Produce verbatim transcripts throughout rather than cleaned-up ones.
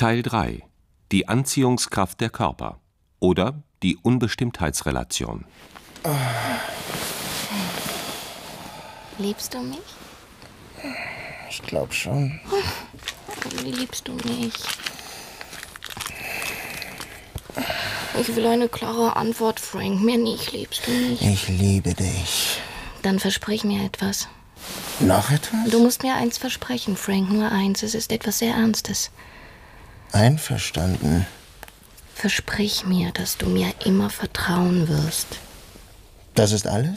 Teil drei. Die Anziehungskraft der Körper oder die Unbestimmtheitsrelation. Liebst du mich? Ich glaube schon. Wie liebst du mich? Ich will eine klare Antwort, Frank. Mehr nicht. Liebst du mich? Ich liebe dich. Dann versprich mir etwas. Noch etwas? Du musst mir eins versprechen, Frank. Nur eins. Es ist etwas sehr Ernstes. Einverstanden. Versprich mir, dass du mir immer vertrauen wirst. Das ist alles?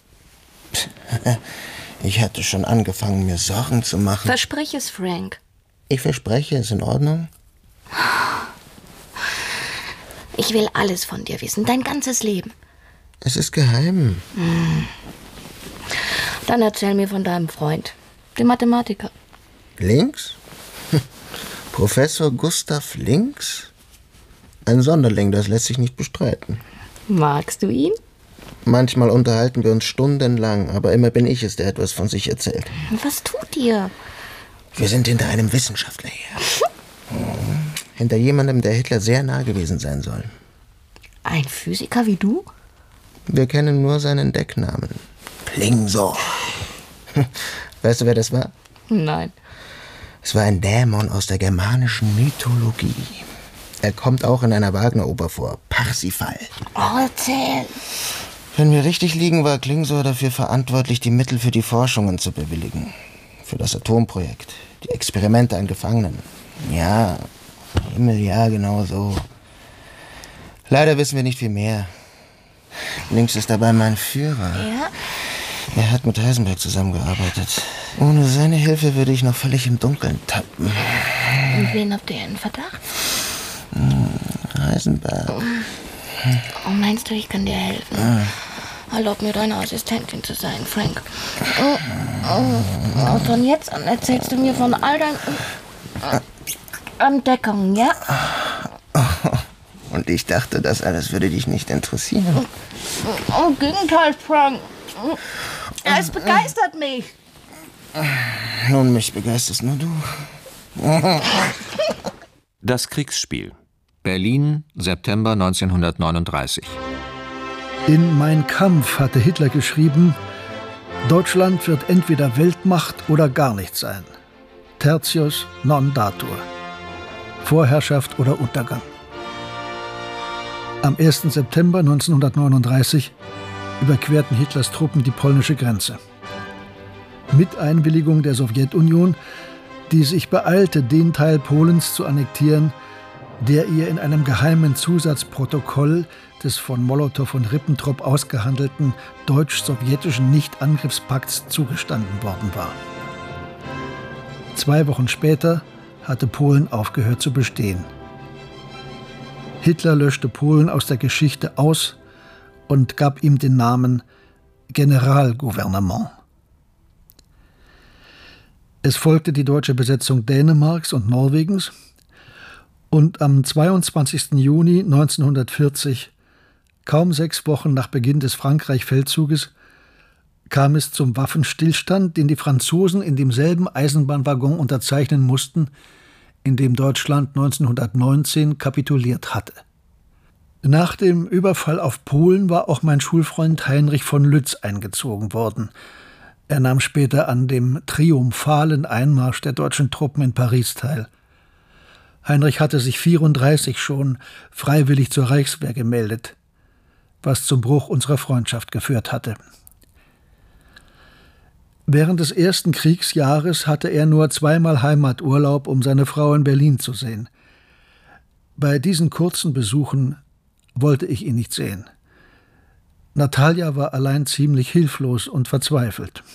Ich hatte schon angefangen, mir Sorgen zu machen. Versprich es, Frank. Ich verspreche, ist in Ordnung? Ich will alles von dir wissen, dein ganzes Leben. Es ist geheim. Hm. Dann erzähl mir von deinem Freund, dem Mathematiker. Links? Professor Gustav Links? Ein Sonderling, das lässt sich nicht bestreiten. Magst du ihn? Manchmal unterhalten wir uns stundenlang, aber immer bin ich es, der etwas von sich erzählt. Was tut ihr? Wir sind hinter einem Wissenschaftler her. hm. Hinter jemandem, der Hitler sehr nah gewesen sein soll. Ein Physiker wie du? Wir kennen nur seinen Decknamen. Klingsor. Weißt du, wer das war? Nein. Es war ein Dämon aus der germanischen Mythologie. Er kommt auch in einer Wagner-Oper vor. Parsifal. Oh, erzähl. Wenn wir richtig liegen, war Klingsor dafür verantwortlich, die Mittel für die Forschungen zu bewilligen. Für das Atomprojekt. Die Experimente an Gefangenen. Ja, Himmel, ja, genau so. Leider wissen wir nicht viel mehr. Links ist dabei mein Führer. Ja? Er hat mit Heisenberg zusammengearbeitet. Ohne seine Hilfe würde ich noch völlig im Dunkeln tappen. Und wen habt ihr in Verdacht? Hm, Heisenberg. Oh, meinst du, ich kann dir helfen? Ah. Erlaub mir, deine Assistentin zu sein, Frank. Oh, oh. Und von jetzt an erzählst du mir von all deinen Entdeckungen, ja? Und ich dachte, das alles würde dich nicht interessieren. Oh, im Gegenteil, Frank. Es begeistert mich. Nun, mich begeisterst nur du. Das Kriegsspiel. Berlin, September neunzehnhundertneununddreißig. In Mein Kampf hatte Hitler geschrieben: Deutschland wird entweder Weltmacht oder gar nicht sein. Tertius non datur. Vorherrschaft oder Untergang. Am ersten September neunzehnhundertneununddreißig überquerten Hitlers Truppen die polnische Grenze. Mit Einwilligung der Sowjetunion, die sich beeilte, den Teil Polens zu annektieren, der ihr in einem geheimen Zusatzprotokoll des von Molotow und Ribbentrop ausgehandelten deutsch-sowjetischen Nichtangriffspakts zugestanden worden war. Zwei Wochen später hatte Polen aufgehört zu bestehen. Hitler löschte Polen aus der Geschichte aus und gab ihm den Namen Generalgouvernement. Es folgte die deutsche Besetzung Dänemarks und Norwegens und am zweiundzwanzigsten Juni neunzehnhundertvierzig, kaum sechs Wochen nach Beginn des Frankreich-Feldzuges, kam es zum Waffenstillstand, den die Franzosen in demselben Eisenbahnwaggon unterzeichnen mussten, in dem Deutschland neunzehnhundertneunzehn kapituliert hatte. Nach dem Überfall auf Polen war auch mein Schulfreund Heinrich von Lütz eingezogen worden. Er nahm später an dem triumphalen Einmarsch der deutschen Truppen in Paris teil. Heinrich hatte sich vierunddreißig schon freiwillig zur Reichswehr gemeldet, was zum Bruch unserer Freundschaft geführt hatte. Während des ersten Kriegsjahres hatte er nur zweimal Heimaturlaub, um seine Frau in Berlin zu sehen. Bei diesen kurzen Besuchen wollte ich ihn nicht sehen. Natalia war allein ziemlich hilflos und verzweifelt.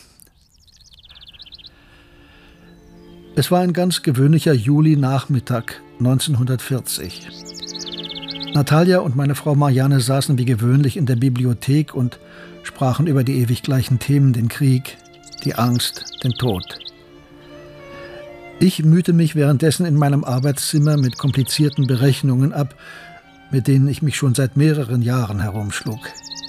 Es war ein ganz gewöhnlicher Juli-Nachmittag neunzehnhundertvierzig. Natalia und meine Frau Marianne saßen wie gewöhnlich in der Bibliothek und sprachen über die ewig gleichen Themen, den Krieg, die Angst, den Tod. Ich mühte mich währenddessen in meinem Arbeitszimmer mit komplizierten Berechnungen ab, mit denen ich mich schon seit mehreren Jahren herumschlug.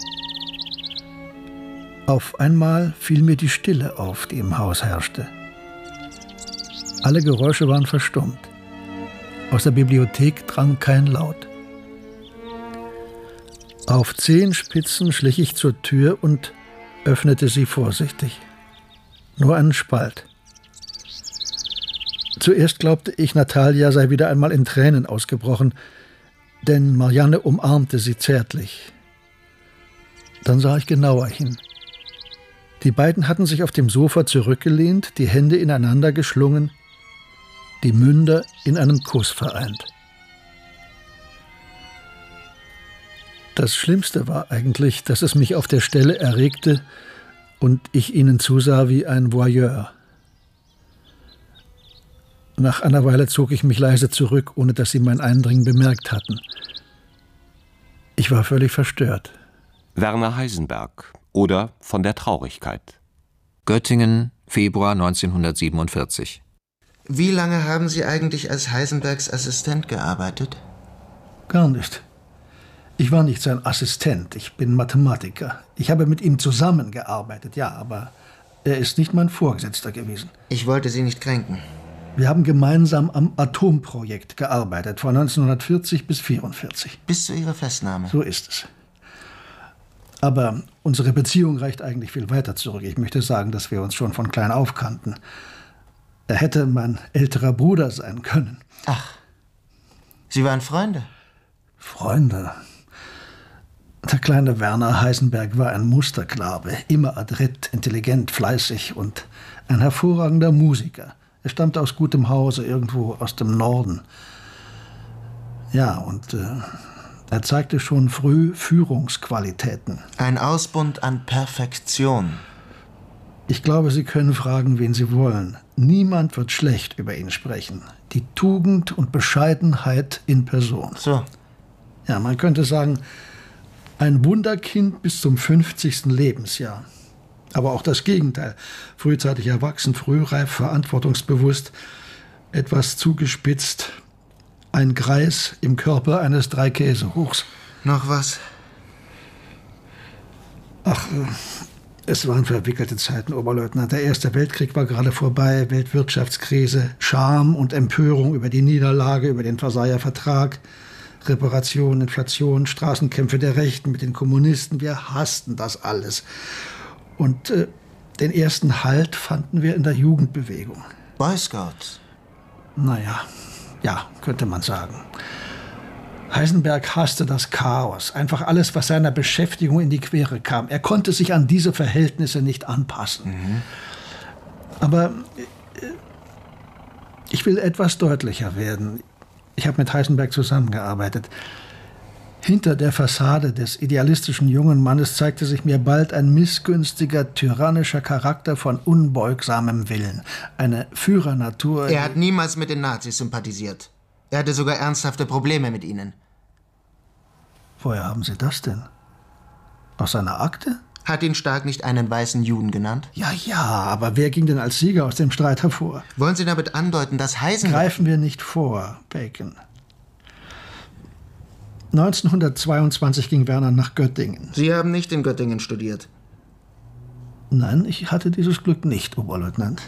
Auf einmal fiel mir die Stille auf, die im Haus herrschte. Alle Geräusche waren verstummt. Aus der Bibliothek drang kein Laut. Auf Zehenspitzen schlich ich zur Tür und öffnete sie vorsichtig. Nur einen Spalt. Zuerst glaubte ich, Natalia sei wieder einmal in Tränen ausgebrochen, denn Marianne umarmte sie zärtlich. Dann sah ich genauer hin. Die beiden hatten sich auf dem Sofa zurückgelehnt, die Hände ineinander geschlungen, die Münder in einem Kuss vereint. Das Schlimmste war eigentlich, dass es mich auf der Stelle erregte und ich ihnen zusah wie ein Voyeur. Nach einer Weile zog ich mich leise zurück, ohne dass sie mein Eindringen bemerkt hatten. Ich war völlig verstört. Werner Heisenberg oder Von der Traurigkeit. Göttingen, Februar neunzehnhundertsiebenundvierzig. Wie lange haben Sie eigentlich als Heisenbergs Assistent gearbeitet? Gar nicht. Ich war nicht sein Assistent, ich bin Mathematiker. Ich habe mit ihm zusammengearbeitet, ja, aber er ist nicht mein Vorgesetzter gewesen. Ich wollte Sie nicht kränken. Wir haben gemeinsam am Atomprojekt gearbeitet, von neunzehnhundertvierzig bis neunzehnhundertvierundvierzig. Bis zu Ihrer Festnahme. So ist es. Aber unsere Beziehung reicht eigentlich viel weiter zurück. Ich möchte sagen, dass wir uns schon von klein auf kannten. Er hätte mein älterer Bruder sein können. Ach, Sie waren Freunde? Freunde? Der kleine Werner Heisenberg war ein Musterknabe, immer adrett, intelligent, fleißig und ein hervorragender Musiker. Er stammte aus gutem Hause, irgendwo aus dem Norden. Ja, und äh, er zeigte schon früh Führungsqualitäten. Ein Ausbund an Perfektion. Ich glaube, Sie können fragen, wen Sie wollen. Niemand wird schlecht über ihn sprechen. Die Tugend und Bescheidenheit in Person. So. Ja, man könnte sagen, ein Wunderkind bis zum fünfzigsten Lebensjahr. Aber auch das Gegenteil. Frühzeitig erwachsen, frühreif, verantwortungsbewusst, etwas zugespitzt. Ein Greis im Körper eines Dreikäsehochs. Noch was? Ach, es waren verwickelte Zeiten, Oberleutnant. Der Erste Weltkrieg war gerade vorbei, Weltwirtschaftskrise, Scham und Empörung über die Niederlage, über den Versailler Vertrag, Reparation, Inflation, Straßenkämpfe der Rechten mit den Kommunisten. Wir hassten das alles. Und äh, den ersten Halt fanden wir in der Jugendbewegung. Boy Scouts? Naja, ja, könnte man sagen. Heisenberg hasste das Chaos, einfach alles, was seiner Beschäftigung in die Quere kam. Er konnte sich an diese Verhältnisse nicht anpassen. Mhm. Aber äh, ich will etwas deutlicher werden. Ich habe mit Heisenberg zusammengearbeitet. Hinter der Fassade des idealistischen jungen Mannes zeigte sich mir bald ein missgünstiger, tyrannischer Charakter von unbeugsamem Willen. Eine Führernatur. Er hat niemals mit den Nazis sympathisiert. Er hatte sogar ernsthafte Probleme mit ihnen. Woher haben Sie das denn? Aus seiner Akte? Hat ihn Stark nicht einen weißen Juden genannt? Ja, ja, aber wer ging denn als Sieger aus dem Streit hervor? Wollen Sie damit andeuten, dass Heisenberg... Greifen wir nicht vor, Bacon. neunzehnhundertzweiundzwanzig ging Werner nach Göttingen. Sie haben nicht in Göttingen studiert. Nein, ich hatte dieses Glück nicht, Oberleutnant.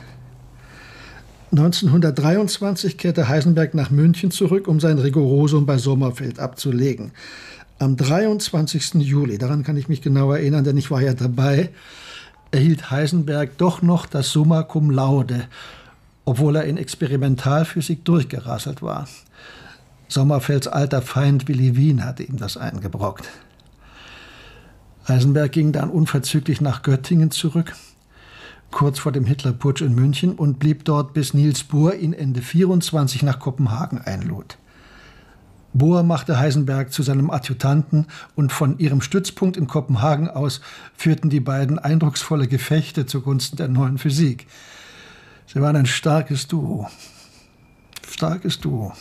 neunzehnhundertdreiundzwanzig kehrte Heisenberg nach München zurück, um sein Rigorosum bei Sommerfeld abzulegen. Am dreiundzwanzigsten Juli, daran kann ich mich genau erinnern, denn ich war ja dabei, erhielt Heisenberg doch noch das Summa Cum Laude, obwohl er in Experimentalphysik durchgerasselt war. Sommerfelds alter Feind Willy Wien hatte ihm das eingebrockt. Heisenberg ging dann unverzüglich nach Göttingen zurück, kurz vor dem Hitlerputsch in München, und blieb dort, bis Niels Bohr ihn Ende vierundzwanzig nach Kopenhagen einlud. Bohr machte Heisenberg zu seinem Adjutanten und von ihrem Stützpunkt in Kopenhagen aus führten die beiden eindrucksvolle Gefechte zugunsten der neuen Physik. Sie waren ein starkes Duo. Starkes Duo.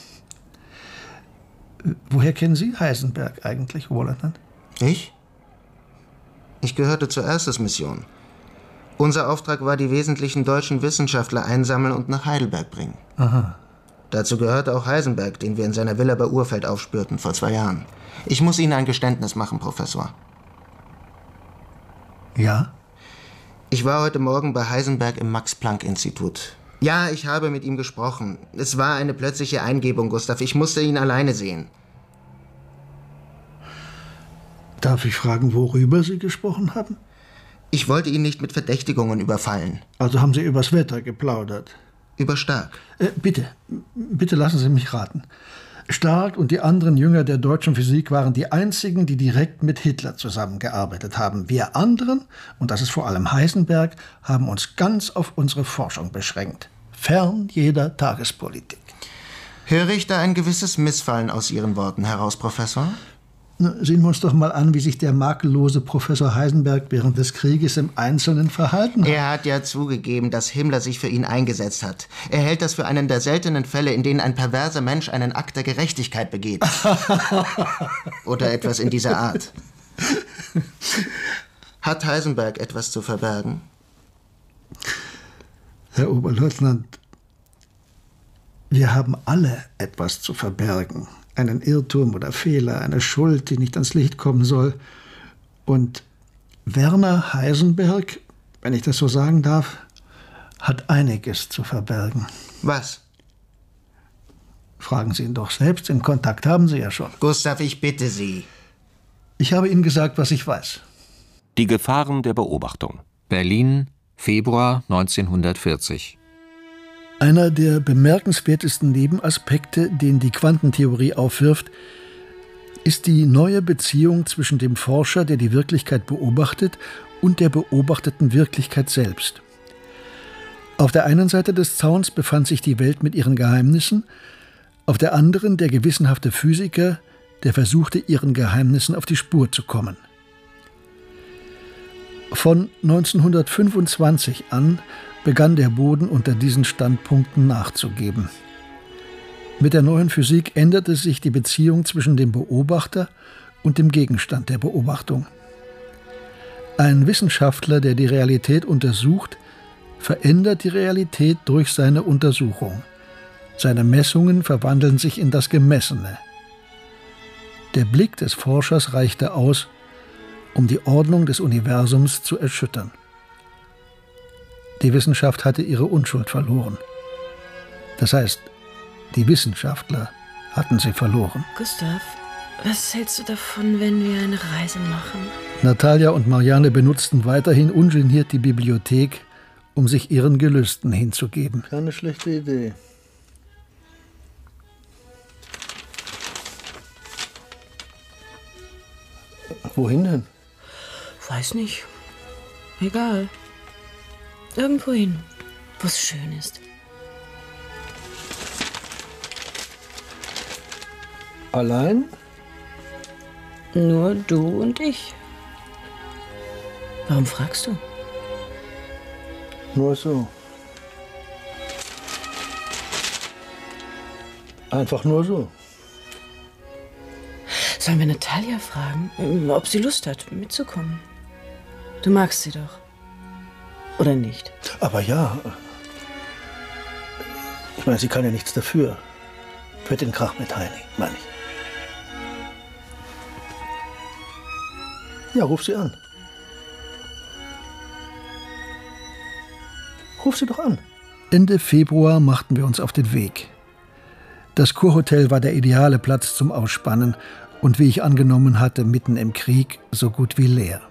Woher kennen Sie Heisenberg eigentlich, Oberleutnant? Ich? Ich gehörte zur Erstes-Mission. Unser Auftrag war, die wesentlichen deutschen Wissenschaftler einsammeln und nach Heidelberg bringen. Aha. Dazu gehörte auch Heisenberg, den wir in seiner Villa bei Urfeld aufspürten, vor zwei Jahren. Ich muss Ihnen ein Geständnis machen, Professor. Ja? Ich war heute Morgen bei Heisenberg im Max-Planck-Institut. Ja, ich habe mit ihm gesprochen. Es war eine plötzliche Eingebung, Gustav. Ich musste ihn alleine sehen. Darf ich fragen, worüber Sie gesprochen haben? Ich wollte ihn nicht mit Verdächtigungen überfallen. Also haben Sie übers Wetter geplaudert? Über Stark. Äh, bitte, bitte lassen Sie mich raten. Stark und die anderen Jünger der deutschen Physik waren die einzigen, die direkt mit Hitler zusammengearbeitet haben. Wir anderen, und das ist vor allem Heisenberg, haben uns ganz auf unsere Forschung beschränkt. Fern jeder Tagespolitik. Höre ich da ein gewisses Missfallen aus Ihren Worten heraus, Professor? Na, sehen wir uns doch mal an, wie sich der makellose Professor Heisenberg während des Krieges im Einzelnen verhalten hat. Er hat ja zugegeben, dass Himmler sich für ihn eingesetzt hat. Er hält das für einen der seltenen Fälle, in denen ein perverser Mensch einen Akt der Gerechtigkeit begeht. Oder etwas in dieser Art. Hat Heisenberg etwas zu verbergen? Herr Oberleutnant, wir haben alle etwas zu verbergen. Einen Irrtum oder Fehler, eine Schuld, die nicht ans Licht kommen soll. Und Werner Heisenberg, wenn ich das so sagen darf, hat einiges zu verbergen. Was? Fragen Sie ihn doch selbst, den Kontakt haben Sie ja schon. Gustav, ich bitte Sie. Ich habe Ihnen gesagt, was ich weiß. Die Gefahren der Beobachtung. Berlin, Februar neunzehnhundertvierzig. Einer der bemerkenswertesten Nebenaspekte, den die Quantentheorie aufwirft, ist die neue Beziehung zwischen dem Forscher, der die Wirklichkeit beobachtet, und der beobachteten Wirklichkeit selbst. Auf der einen Seite des Zauns befand sich die Welt mit ihren Geheimnissen, auf der anderen der gewissenhafte Physiker, der versuchte, ihren Geheimnissen auf die Spur zu kommen. Von neunzehnhundertfünfundzwanzig an begann der Boden unter diesen Standpunkten nachzugeben. Mit der neuen Physik änderte sich die Beziehung zwischen dem Beobachter und dem Gegenstand der Beobachtung. Ein Wissenschaftler, der die Realität untersucht, verändert die Realität durch seine Untersuchung. Seine Messungen verwandeln sich in das Gemessene. Der Blick des Forschers reichte aus, um die Ordnung des Universums zu erschüttern. Die Wissenschaft hatte ihre Unschuld verloren. Das heißt, die Wissenschaftler hatten sie verloren. Gustav, was hältst du davon, wenn wir eine Reise machen? Natalia und Marianne benutzten weiterhin ungeniert die Bibliothek, um sich ihren Gelüsten hinzugeben. Keine schlechte Idee. Wohin denn? Weiß nicht. Egal. Irgendwo hin, wo es schön ist. Allein? Nur du und ich. Warum fragst du? Nur so. Einfach nur so. Sollen wir Natalia fragen, ob sie Lust hat, mitzukommen? Du magst sie doch. Oder nicht? Aber ja. Ich meine, sie kann ja nichts dafür. Für den Krach mit Heini, meine ich. Ja, ruf sie an. Ruf sie doch an. Ende Februar machten wir uns auf den Weg. Das Kurhotel war der ideale Platz zum Ausspannen und, wie ich angenommen hatte, mitten im Krieg so gut wie leer.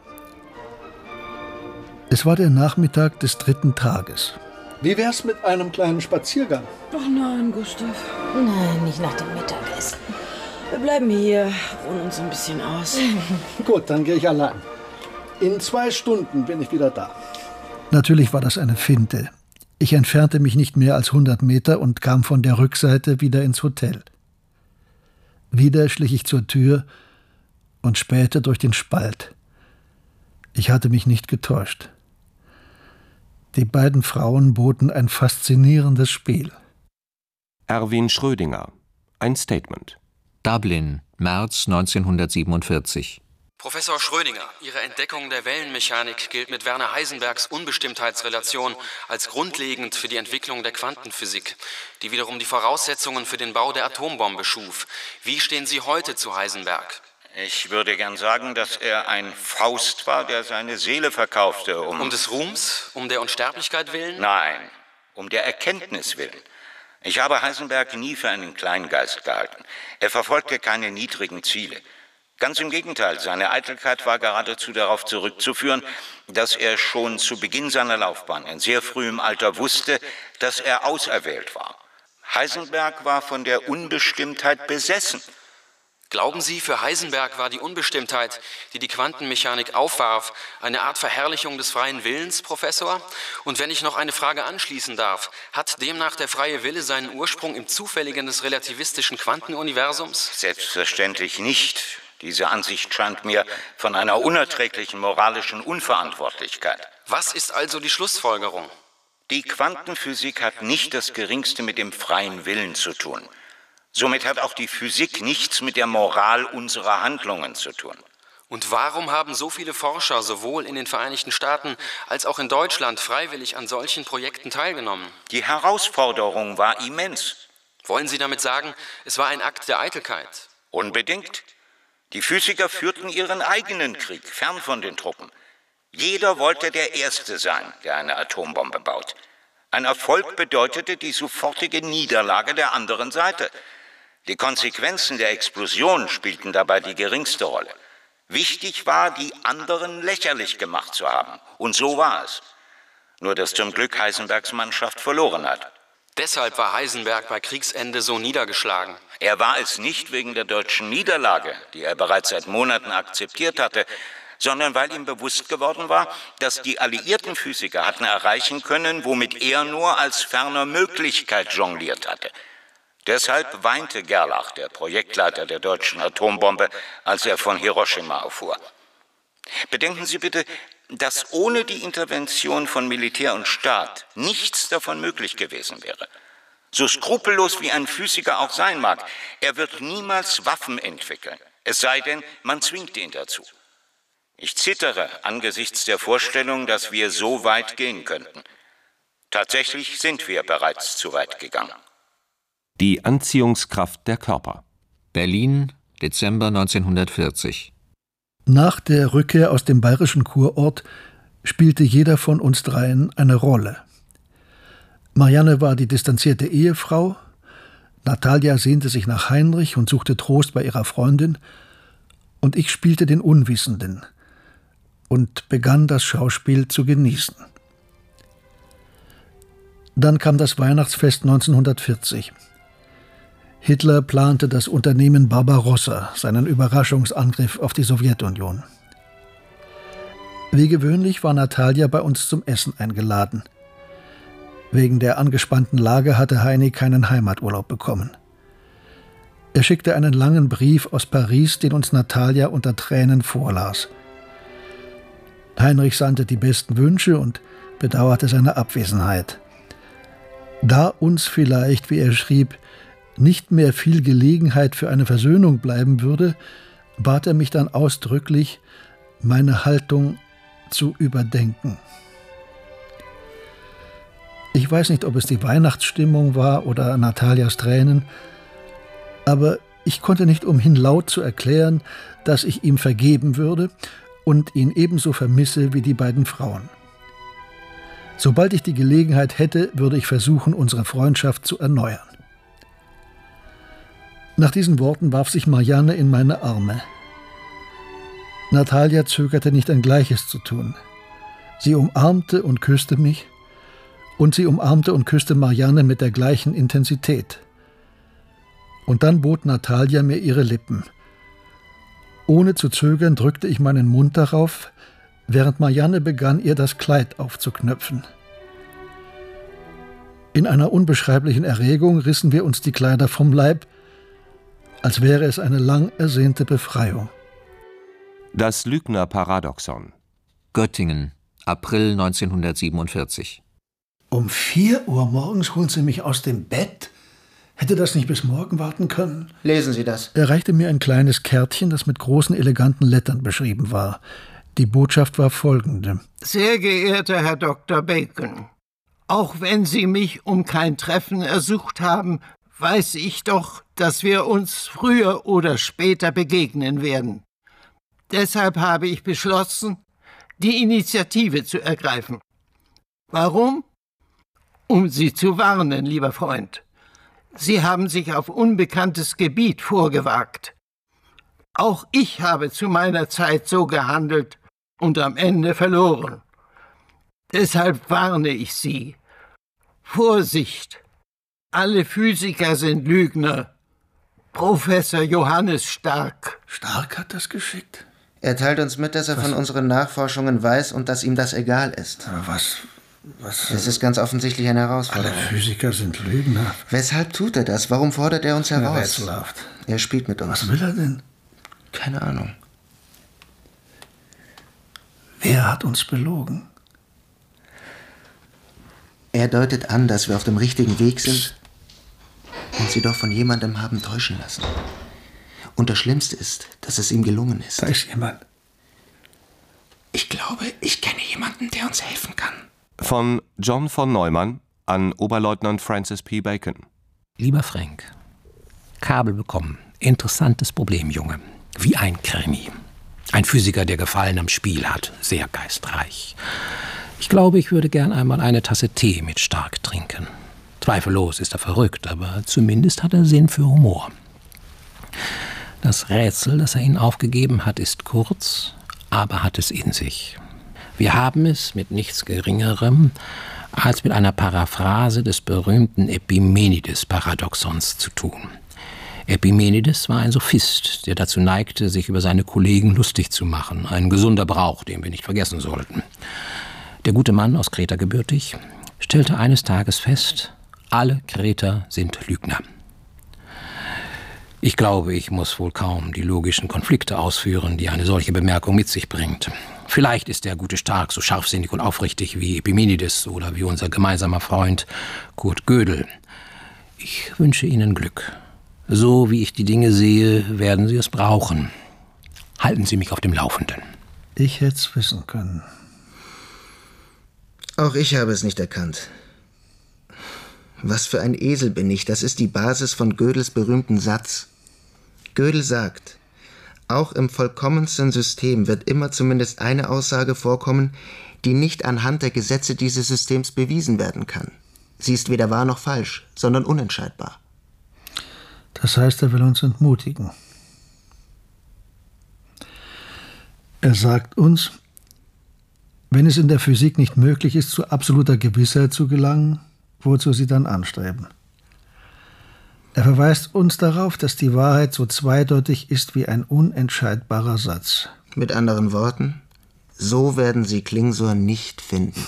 Es war der Nachmittag des dritten Tages. Wie wär's mit einem kleinen Spaziergang? Ach nein, Gustav. Nein, nicht nach dem Mittagessen. Wir bleiben hier, ruhen uns ein bisschen aus. Gut, dann gehe ich allein. In zwei Stunden bin ich wieder da. Natürlich war das eine Finte. Ich entfernte mich nicht mehr als hundert Meter und kam von der Rückseite wieder ins Hotel. Wieder schlich ich zur Tür und spähte durch den Spalt. Ich hatte mich nicht getäuscht. Die beiden Frauen boten ein faszinierendes Spiel. Erwin Schrödinger. Ein Statement. Dublin, März neunzehnhundertsiebenundvierzig. Professor Schrödinger, Ihre Entdeckung der Wellenmechanik gilt mit Werner Heisenbergs Unbestimmtheitsrelation als grundlegend für die Entwicklung der Quantenphysik, die wiederum die Voraussetzungen für den Bau der Atombombe schuf. Wie stehen Sie heute zu Heisenberg? Ich würde gern sagen, dass er ein Faust war, der seine Seele verkaufte, um... Um des Ruhms? Um der Unsterblichkeit willen? Nein, um der Erkenntnis willen. Ich habe Heisenberg nie für einen Kleingeist gehalten. Er verfolgte keine niedrigen Ziele. Ganz im Gegenteil, seine Eitelkeit war geradezu darauf zurückzuführen, dass er schon zu Beginn seiner Laufbahn in sehr frühem Alter wusste, dass er auserwählt war. Heisenberg war von der Unbestimmtheit besessen. Glauben Sie, für Heisenberg war die Unbestimmtheit, die die Quantenmechanik aufwarf, eine Art Verherrlichung des freien Willens, Professor? Und wenn ich noch eine Frage anschließen darf, hat demnach der freie Wille seinen Ursprung im Zufälligen des relativistischen Quantenuniversums? Selbstverständlich nicht. Diese Ansicht scheint mir von einer unerträglichen moralischen Unverantwortlichkeit. Was ist also die Schlussfolgerung? Die Quantenphysik hat nicht das Geringste mit dem freien Willen zu tun. Somit hat auch die Physik nichts mit der Moral unserer Handlungen zu tun. Und warum haben so viele Forscher sowohl in den Vereinigten Staaten als auch in Deutschland freiwillig an solchen Projekten teilgenommen? Die Herausforderung war immens. Wollen Sie damit sagen, es war ein Akt der Eitelkeit? Unbedingt. Die Physiker führten ihren eigenen Krieg, fern von den Truppen. Jeder wollte der Erste sein, der eine Atombombe baut. Ein Erfolg bedeutete die sofortige Niederlage der anderen Seite. Die Konsequenzen der Explosion spielten dabei die geringste Rolle. Wichtig war, die anderen lächerlich gemacht zu haben. Und so war es. Nur dass zum Glück Heisenbergs Mannschaft verloren hat. Deshalb war Heisenberg bei Kriegsende so niedergeschlagen. Er war es nicht wegen der deutschen Niederlage, die er bereits seit Monaten akzeptiert hatte, sondern weil ihm bewusst geworden war, dass die alliierten Physiker hatten erreichen können, womit er nur als ferner Möglichkeit jongliert hatte. Deshalb weinte Gerlach, der Projektleiter der deutschen Atombombe, als er von Hiroshima erfuhr. Bedenken Sie bitte, dass ohne die Intervention von Militär und Staat nichts davon möglich gewesen wäre. So skrupellos wie ein Physiker auch sein mag, er wird niemals Waffen entwickeln, es sei denn, man zwingt ihn dazu. Ich zittere angesichts der Vorstellung, dass wir so weit gehen könnten. Tatsächlich sind wir bereits zu weit gegangen. Die Anziehungskraft der Körper. Berlin, Dezember neunzehnhundertvierzig. Nach der Rückkehr aus dem bayerischen Kurort spielte jeder von uns dreien eine Rolle. Marianne war die distanzierte Ehefrau, Natalia sehnte sich nach Heinrich und suchte Trost bei ihrer Freundin, und ich spielte den Unwissenden und begann das Schauspiel zu genießen. Dann kam das Weihnachtsfest neunzehnhundertvierzig. Hitler plante das Unternehmen Barbarossa, seinen Überraschungsangriff auf die Sowjetunion. Wie gewöhnlich war Natalia bei uns zum Essen eingeladen. Wegen der angespannten Lage hatte Heini keinen Heimaturlaub bekommen. Er schickte einen langen Brief aus Paris, den uns Natalia unter Tränen vorlas. Heinrich sandte die besten Wünsche und bedauerte seine Abwesenheit. Da uns vielleicht, wie er schrieb, nicht mehr viel Gelegenheit für eine Versöhnung bleiben würde, bat er mich dann ausdrücklich, meine Haltung zu überdenken. Ich weiß nicht, ob es die Weihnachtsstimmung war oder Natalias Tränen, aber ich konnte nicht umhin, laut zu erklären, dass ich ihm vergeben würde und ihn ebenso vermisse wie die beiden Frauen. Sobald ich die Gelegenheit hätte, würde ich versuchen, unsere Freundschaft zu erneuern. Nach diesen Worten warf sich Marianne in meine Arme. Natalia zögerte nicht, ein Gleiches zu tun. Sie umarmte und küsste mich, und sie umarmte und küsste Marianne mit der gleichen Intensität. Und dann bot Natalia mir ihre Lippen. Ohne zu zögern drückte ich meinen Mund darauf, während Marianne begann, ihr das Kleid aufzuknöpfen. In einer unbeschreiblichen Erregung rissen wir uns die Kleider vom Leib, als wäre es eine lang ersehnte Befreiung. Das Lügner-Paradoxon. Göttingen, April neunzehnhundertsiebenundvierzig. Um vier Uhr morgens holen Sie mich aus dem Bett? Hätte das nicht bis morgen warten können? Lesen Sie das. Er reichte mir ein kleines Kärtchen, das mit großen, eleganten Lettern beschrieben war. Die Botschaft war folgende. Sehr geehrter Herr Doktor Bacon, auch wenn Sie mich um kein Treffen ersucht haben, weiß ich doch, dass wir uns früher oder später begegnen werden. Deshalb habe ich beschlossen, die Initiative zu ergreifen. Warum? um Sie zu warnen, lieber Freund. Sie haben sich auf unbekanntes Gebiet vorgewagt. Auch ich habe zu meiner Zeit so gehandelt und am Ende verloren. Deshalb warne ich Sie. Vorsicht! Alle Physiker sind Lügner. Professor Johannes Stark. Stark hat das geschickt? Er teilt uns mit, dass er was? von unseren Nachforschungen weiß und dass ihm das egal ist. Aber was... was das ist ganz offensichtlich eine Herausforderung. Alle Physiker sind Lügner. Weshalb tut er das? Warum fordert er uns heraus? Rätselhaft. Er spielt mit uns. Was will er denn? Keine Ahnung. Wer hat uns belogen? Er deutet an, dass wir auf dem richtigen Weg sind und sie doch von jemandem haben täuschen lassen. Und das Schlimmste ist, dass es ihm gelungen ist. Da ist jemand. Ich glaube, ich kenne jemanden, der uns helfen kann. Von John von Neumann an Oberleutnant Francis P. Bacon. Lieber Frank, Kabel bekommen. Interessantes Problem, Junge. Wie ein Krimi. Ein Physiker, der Gefallen am Spiel hat. Sehr geistreich. Ich glaube, ich würde gern einmal eine Tasse Tee mit Stark trinken. Zweifellos ist er verrückt, aber zumindest hat er Sinn für Humor. Das Rätsel, das er Ihnen aufgegeben hat, ist kurz, aber hat es in sich. Wir haben es mit nichts Geringerem als mit einer Paraphrase des berühmten Epimenides-Paradoxons zu tun. Epimenides war ein Sophist, der dazu neigte, sich über seine Kollegen lustig zu machen. Ein gesunder Brauch, den wir nicht vergessen sollten. Der gute Mann, aus Kreta gebürtig, stellte eines Tages fest, alle Kreter sind Lügner. Ich glaube, ich muss wohl kaum die logischen Konflikte ausführen, die eine solche Bemerkung mit sich bringt. Vielleicht ist der gute Stark so scharfsinnig und aufrichtig wie Epimenides oder wie unser gemeinsamer Freund Kurt Gödel. Ich wünsche Ihnen Glück. So wie ich die Dinge sehe, werden Sie es brauchen. Halten Sie mich auf dem Laufenden. Ich hätte es wissen können. Auch ich habe es nicht erkannt. Was für ein Esel bin ich, das ist die Basis von Gödels berühmten Satz. Gödel sagt, auch im vollkommensten System wird immer zumindest eine Aussage vorkommen, die nicht anhand der Gesetze dieses Systems bewiesen werden kann. Sie ist weder wahr noch falsch, sondern unentscheidbar. Das heißt, er will uns entmutigen. Er sagt uns, wenn es in der Physik nicht möglich ist, zu absoluter Gewissheit zu gelangen, wozu sie dann anstreben. Er verweist uns darauf, dass die Wahrheit so zweideutig ist wie ein unentscheidbarer Satz. Mit anderen Worten, so werden Sie Klingsor nicht finden.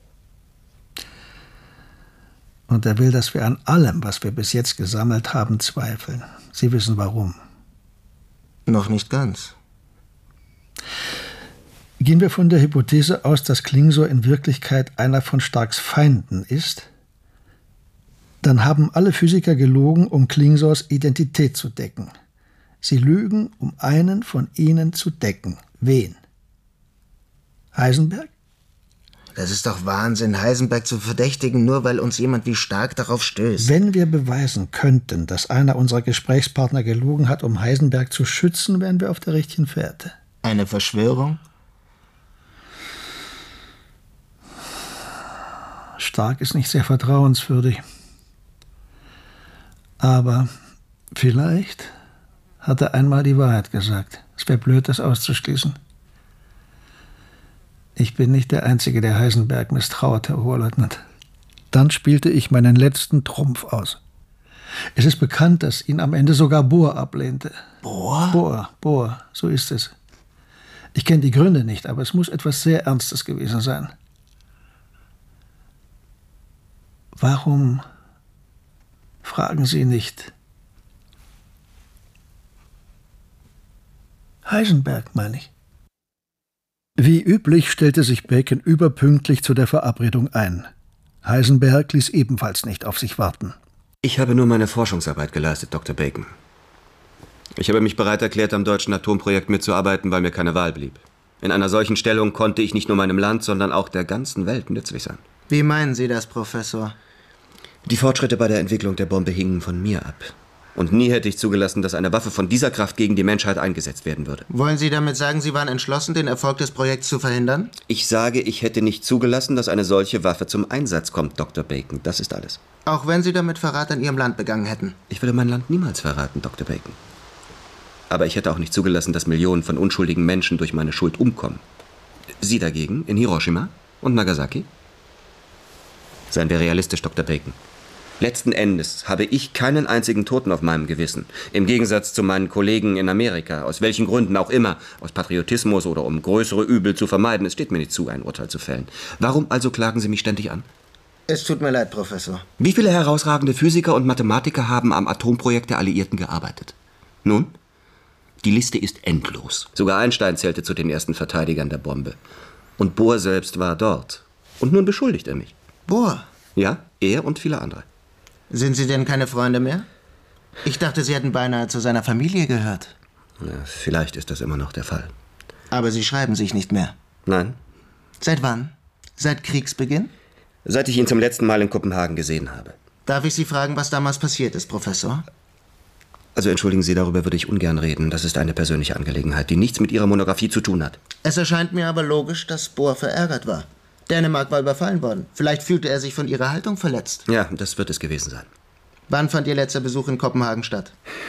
Und er will, dass wir an allem, was wir bis jetzt gesammelt haben, zweifeln. Sie wissen warum. Noch nicht ganz. Gehen wir von der Hypothese aus, dass Klingsor in Wirklichkeit einer von Starks Feinden ist, dann haben alle Physiker gelogen, um Klingsors Identität zu decken. Sie lügen, um einen von ihnen zu decken. Wen? Heisenberg? Das ist doch Wahnsinn, Heisenberg zu verdächtigen, nur weil uns jemand wie Stark darauf stößt. Wenn wir beweisen könnten, dass einer unserer Gesprächspartner gelogen hat, um Heisenberg zu schützen, wären wir auf der richtigen Fährte. Eine Verschwörung? Stark ist nicht sehr vertrauenswürdig. Aber vielleicht hat er einmal die Wahrheit gesagt. Es wäre blöd, das auszuschließen. Ich bin nicht der Einzige, der Heisenberg misstrauert, Herr Oberleutnant. Dann spielte ich meinen letzten Trumpf aus. Es ist bekannt, dass ihn am Ende sogar Bohr ablehnte. Bohr? Bohr, Bohr, so ist es. Ich kenne die Gründe nicht, aber es muss etwas sehr Ernstes gewesen sein. Warum fragen Sie nicht? Heisenberg, meine ich. Wie üblich stellte sich Bacon überpünktlich zu der Verabredung ein. Heisenberg ließ ebenfalls nicht auf sich warten. Ich habe nur meine Forschungsarbeit geleistet, Doktor Bacon. Ich habe mich bereit erklärt, am deutschen Atomprojekt mitzuarbeiten, weil mir keine Wahl blieb. In einer solchen Stellung konnte ich nicht nur meinem Land, sondern auch der ganzen Welt nützlich sein. Wie meinen Sie das, Professor? Die Fortschritte bei der Entwicklung der Bombe hingen von mir ab. Und nie hätte ich zugelassen, dass eine Waffe von dieser Kraft gegen die Menschheit eingesetzt werden würde. Wollen Sie damit sagen, Sie waren entschlossen, den Erfolg des Projekts zu verhindern? Ich sage, ich hätte nicht zugelassen, dass eine solche Waffe zum Einsatz kommt, Doktor Bacon. Das ist alles. Auch wenn Sie damit Verrat an Ihrem Land begangen hätten? Ich würde mein Land niemals verraten, Doktor Bacon. Aber ich hätte auch nicht zugelassen, dass Millionen von unschuldigen Menschen durch meine Schuld umkommen. Sie dagegen in Hiroshima und Nagasaki? Seien wir realistisch, Doktor Bacon. Letzten Endes habe ich keinen einzigen Toten auf meinem Gewissen. Im Gegensatz zu meinen Kollegen in Amerika, aus welchen Gründen auch immer, aus Patriotismus oder um größere Übel zu vermeiden. Es steht mir nicht zu, ein Urteil zu fällen. Warum also klagen Sie mich ständig an? Es tut mir leid, Professor. Wie viele herausragende Physiker und Mathematiker haben am Atomprojekt der Alliierten gearbeitet? Nun? Die Liste ist endlos. Sogar Einstein zählte zu den ersten Verteidigern der Bombe. Und Bohr selbst war dort. Und nun beschuldigt er mich. Bohr? Ja, er und viele andere. Sind Sie denn keine Freunde mehr? Ich dachte, Sie hätten beinahe zu seiner Familie gehört. Ja, vielleicht ist das immer noch der Fall. Aber Sie schreiben sich nicht mehr? Nein. Seit wann? Seit Kriegsbeginn? Seit ich ihn zum letzten Mal in Kopenhagen gesehen habe. Darf ich Sie fragen, was damals passiert ist, Professor? Also entschuldigen Sie, darüber würde ich ungern reden. Das ist eine persönliche Angelegenheit, die nichts mit Ihrer Monographie zu tun hat. Es erscheint mir aber logisch, dass Bohr verärgert war. Dänemark war überfallen worden. Vielleicht fühlte er sich von Ihrer Haltung verletzt. Ja, das wird es gewesen sein. Wann fand Ihr letzter Besuch in Kopenhagen statt?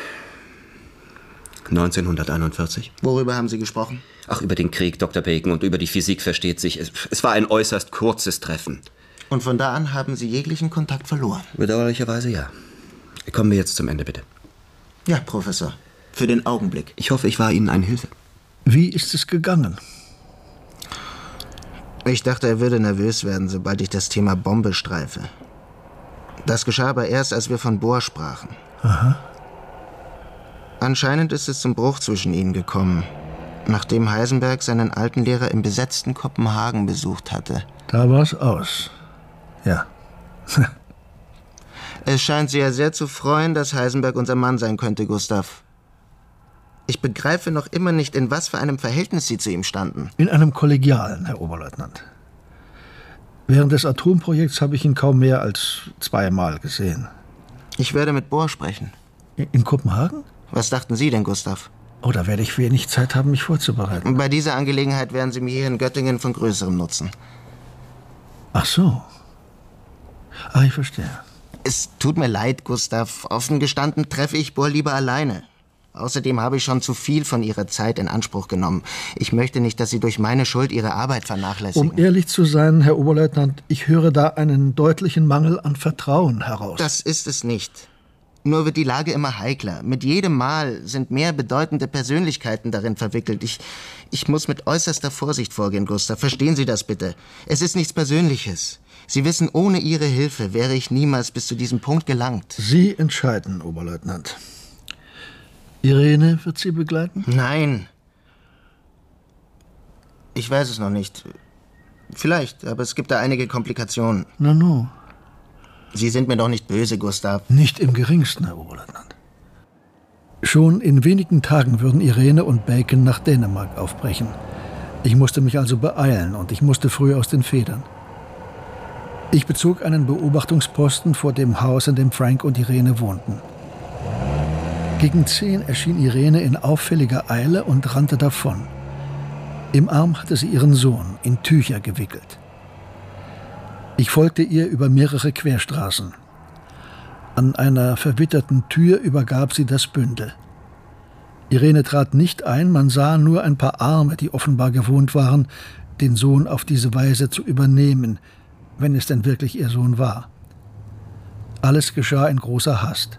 neunzehnhunderteinundvierzig. Worüber haben Sie gesprochen? Ach, über den Krieg, Doktor Bacon, und über die Physik versteht sich. Es, es war ein äußerst kurzes Treffen. Und von da an haben Sie jeglichen Kontakt verloren? Bedauerlicherweise ja. Kommen wir jetzt zum Ende, bitte. Ja, Professor. Für den Augenblick. Ich hoffe, ich war Ihnen eine Hilfe. Wie ist es gegangen? Ich dachte, er würde nervös werden, sobald ich das Thema Bombe streife. Das geschah aber erst, als wir von Bohr sprachen. Aha. Anscheinend ist es zum Bruch zwischen ihnen gekommen, nachdem Heisenberg seinen alten Lehrer im besetzten Kopenhagen besucht hatte. Da war's aus. Ja. Es scheint Sie ja sehr zu freuen, dass Heisenberg unser Mann sein könnte, Gustav. Ich begreife noch immer nicht, in was für einem Verhältnis Sie zu ihm standen. In einem kollegialen, Herr Oberleutnant. Während des Atomprojekts habe ich ihn kaum mehr als zweimal gesehen. Ich werde mit Bohr sprechen. In Kopenhagen? Was dachten Sie denn, Gustav? Oh, da werde ich wenig Zeit haben, mich vorzubereiten. Bei dieser Angelegenheit wären Sie mir hier in Göttingen von größerem Nutzen. Ach so. Ah, ich verstehe. Es tut mir leid, Gustav. Offen gestanden treffe ich Bohr lieber alleine. Außerdem habe ich schon zu viel von Ihrer Zeit in Anspruch genommen. Ich möchte nicht, dass Sie durch meine Schuld Ihre Arbeit vernachlässigen. Um ehrlich zu sein, Herr Oberleutnant, ich höre da einen deutlichen Mangel an Vertrauen heraus. Das ist es nicht. Nur wird die Lage immer heikler. Mit jedem Mal sind mehr bedeutende Persönlichkeiten darin verwickelt. Ich, ich muss mit äußerster Vorsicht vorgehen, Gustav. Verstehen Sie das bitte. Es ist nichts Persönliches. Sie wissen, ohne Ihre Hilfe wäre ich niemals bis zu diesem Punkt gelangt. Sie entscheiden, Oberleutnant. Irene wird Sie begleiten? Nein. Ich weiß es noch nicht. Vielleicht, aber es gibt da einige Komplikationen. Na no. Sie sind mir doch nicht böse, Gustav. Nicht im geringsten, Herr Oberleutnant. Schon in wenigen Tagen würden Irene und Bacon nach Dänemark aufbrechen. Ich musste mich also beeilen und ich musste früh aus den Federn. Ich bezog einen Beobachtungsposten vor dem Haus, in dem Frank und Irene wohnten. Gegen zehn erschien Irene in auffälliger Eile und rannte davon. Im Arm hatte sie ihren Sohn, in Tücher gewickelt. Ich folgte ihr über mehrere Querstraßen. An einer verwitterten Tür übergab sie das Bündel. Irene trat nicht ein, man sah nur ein paar Arme, die offenbar gewohnt waren, den Sohn auf diese Weise zu übernehmen, wenn es denn wirklich ihr Sohn war. Alles geschah in großer Hast.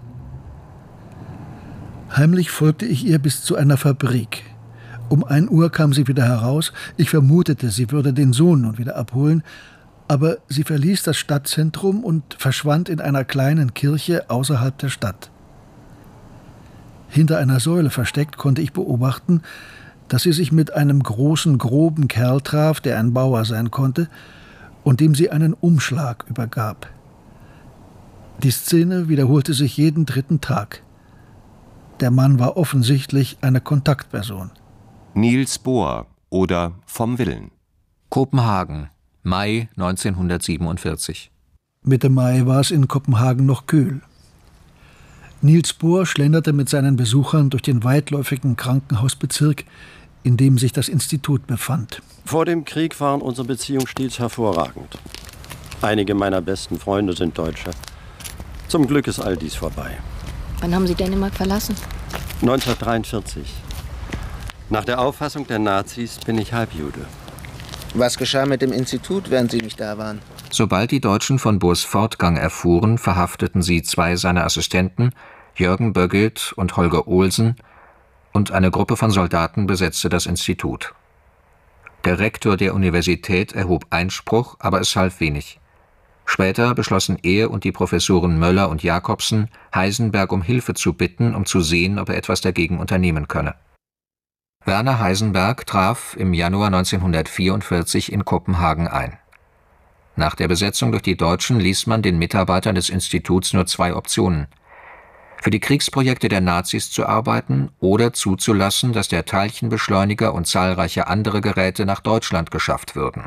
Heimlich folgte ich ihr bis zu einer Fabrik. Um ein Uhr kam sie wieder heraus. Ich vermutete, sie würde den Sohn nun wieder abholen, aber sie verließ das Stadtzentrum und verschwand in einer kleinen Kirche außerhalb der Stadt. Hinter einer Säule versteckt konnte ich beobachten, dass sie sich mit einem großen, groben Kerl traf, der ein Bauer sein konnte, und dem sie einen Umschlag übergab. Die Szene wiederholte sich jeden dritten Tag. Der Mann war offensichtlich eine Kontaktperson. Niels Bohr oder Vom Willen. Kopenhagen, Mai neunzehnhundertsiebenundvierzig. Mitte Mai war es in Kopenhagen noch kühl. Niels Bohr schlenderte mit seinen Besuchern durch den weitläufigen Krankenhausbezirk, in dem sich das Institut befand. Vor dem Krieg waren unsere Beziehungen stets hervorragend. Einige meiner besten Freunde sind Deutsche. Zum Glück ist all dies vorbei. Wann haben Sie Dänemark verlassen? neunzehnhundertdreiundvierzig. Nach der Auffassung der Nazis bin ich Halbjude. Was geschah mit dem Institut, während Sie nicht da waren? Sobald die Deutschen von Bohrs Fortgang erfuhren, verhafteten sie zwei seiner Assistenten, Jürgen Böggild und Holger Olsen, und eine Gruppe von Soldaten besetzte das Institut. Der Rektor der Universität erhob Einspruch, aber es half wenig. Später beschlossen er und die Professoren Möller und Jacobsen, Heisenberg um Hilfe zu bitten, um zu sehen, ob er etwas dagegen unternehmen könne. Werner Heisenberg traf im Januar neunzehnhundertvierundvierzig in Kopenhagen ein. Nach der Besetzung durch die Deutschen ließ man den Mitarbeitern des Instituts nur zwei Optionen: für die Kriegsprojekte der Nazis zu arbeiten oder zuzulassen, dass der Teilchenbeschleuniger und zahlreiche andere Geräte nach Deutschland geschafft würden.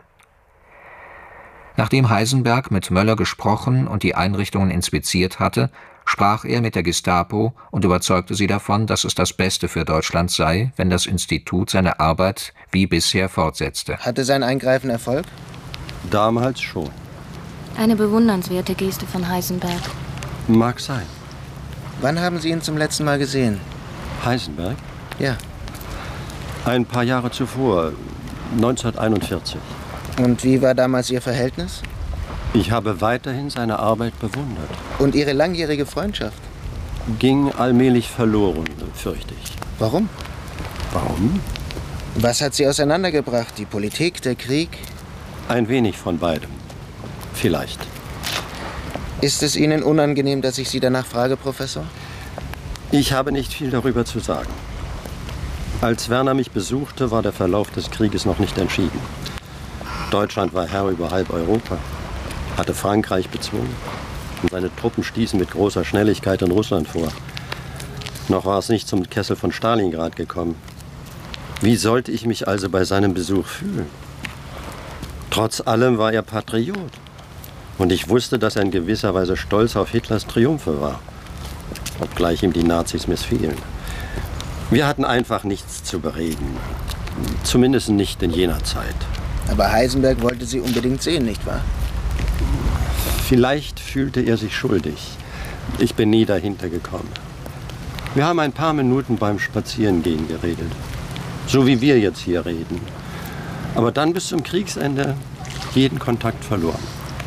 Nachdem Heisenberg mit Möller gesprochen und die Einrichtungen inspiziert hatte, sprach er mit der Gestapo und überzeugte sie davon, dass es das Beste für Deutschland sei, wenn das Institut seine Arbeit wie bisher fortsetzte. Hatte sein Eingreifen Erfolg? Damals schon. Eine bewundernswerte Geste von Heisenberg. Mag sein. Wann haben Sie ihn zum letzten Mal gesehen? Heisenberg? Ja. Ein paar Jahre zuvor, neunzehnhunderteinundvierzig. Und wie war damals Ihr Verhältnis? Ich habe weiterhin seine Arbeit bewundert. Und Ihre langjährige Freundschaft? Ging allmählich verloren, fürchte ich. Warum? Warum? Was hat Sie auseinandergebracht? Die Politik, der Krieg? Ein wenig von beidem. Vielleicht. Ist es Ihnen unangenehm, dass ich Sie danach frage, Professor? Ich habe nicht viel darüber zu sagen. Als Werner mich besuchte, war der Verlauf des Krieges noch nicht entschieden. Deutschland war Herr über halb Europa, hatte Frankreich bezwungen und seine Truppen stießen mit großer Schnelligkeit in Russland vor. Noch war es nicht zum Kessel von Stalingrad gekommen. Wie sollte ich mich also bei seinem Besuch fühlen? Trotz allem war er Patriot. Und ich wusste, dass er in gewisser Weise stolz auf Hitlers Triumphe war, obgleich ihm die Nazis missfielen. Wir hatten einfach nichts zu bereden, zumindest nicht in jener Zeit. Aber Heisenberg wollte Sie unbedingt sehen, nicht wahr? Vielleicht fühlte er sich schuldig. Ich bin nie dahinter gekommen. Wir haben ein paar Minuten beim Spazierengehen geredet, so wie wir jetzt hier reden. Aber dann bis zum Kriegsende jeden Kontakt verloren.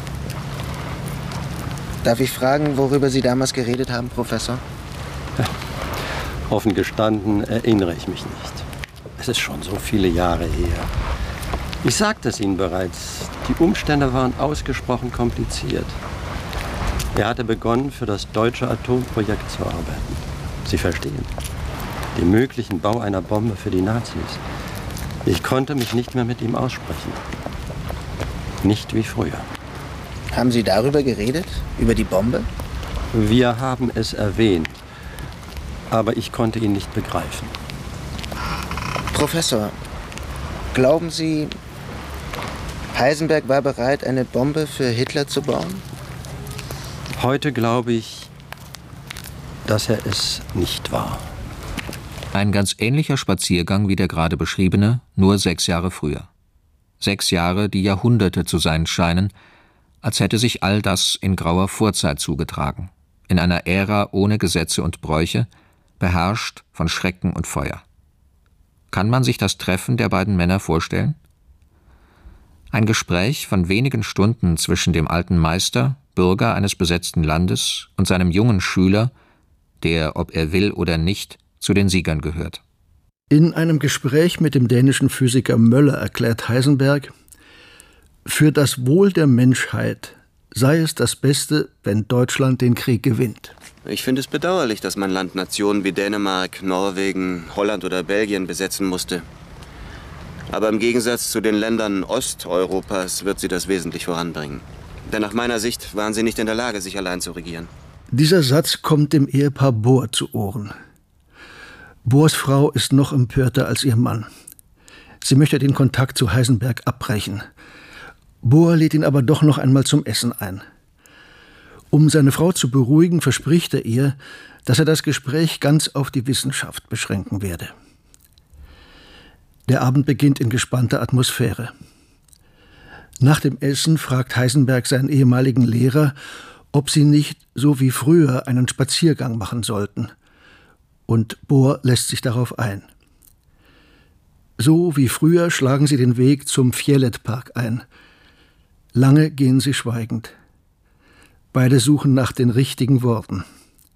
Darf ich fragen, worüber Sie damals geredet haben, Professor? Ja, offen gestanden erinnere ich mich nicht. Es ist schon so viele Jahre her. Ich sagte es Ihnen bereits, die Umstände waren ausgesprochen kompliziert. Er hatte begonnen, für das deutsche Atomprojekt zu arbeiten. Sie verstehen, den möglichen Bau einer Bombe für die Nazis. Ich konnte mich nicht mehr mit ihm aussprechen. Nicht wie früher. Haben Sie darüber geredet? Über die Bombe? Wir haben es erwähnt, aber ich konnte ihn nicht begreifen. Professor, glauben Sie, Heisenberg war bereit, eine Bombe für Hitler zu bauen? Heute glaube ich, dass er es nicht war. Ein ganz ähnlicher Spaziergang wie der gerade beschriebene, nur sechs Jahre früher. Sechs Jahre, die Jahrhunderte zu sein scheinen, als hätte sich all das in grauer Vorzeit zugetragen, in einer Ära ohne Gesetze und Bräuche, beherrscht von Schrecken und Feuer. Kann man sich das Treffen der beiden Männer vorstellen? Ein Gespräch von wenigen Stunden zwischen dem alten Meister, Bürger eines besetzten Landes, und seinem jungen Schüler, der, ob er will oder nicht, zu den Siegern gehört. In einem Gespräch mit dem dänischen Physiker Möller erklärt Heisenberg, für das Wohl der Menschheit sei es das Beste, wenn Deutschland den Krieg gewinnt. Ich finde es bedauerlich, dass mein Land Nationen wie Dänemark, Norwegen, Holland oder Belgien besetzen musste. Aber im Gegensatz zu den Ländern Osteuropas wird sie das wesentlich voranbringen. Denn nach meiner Sicht waren sie nicht in der Lage, sich allein zu regieren. Dieser Satz kommt dem Ehepaar Bohr zu Ohren. Bohrs Frau ist noch empörter als ihr Mann. Sie möchte den Kontakt zu Heisenberg abbrechen. Bohr lädt ihn aber doch noch einmal zum Essen ein. Um seine Frau zu beruhigen, verspricht er ihr, dass er das Gespräch ganz auf die Wissenschaft beschränken werde. Der Abend beginnt in gespannter Atmosphäre. Nach dem Essen fragt Heisenberg seinen ehemaligen Lehrer, ob sie nicht, so wie früher, einen Spaziergang machen sollten. Und Bohr lässt sich darauf ein. So wie früher schlagen sie den Weg zum Fjellet-Park ein. Lange gehen sie schweigend. Beide suchen nach den richtigen Worten.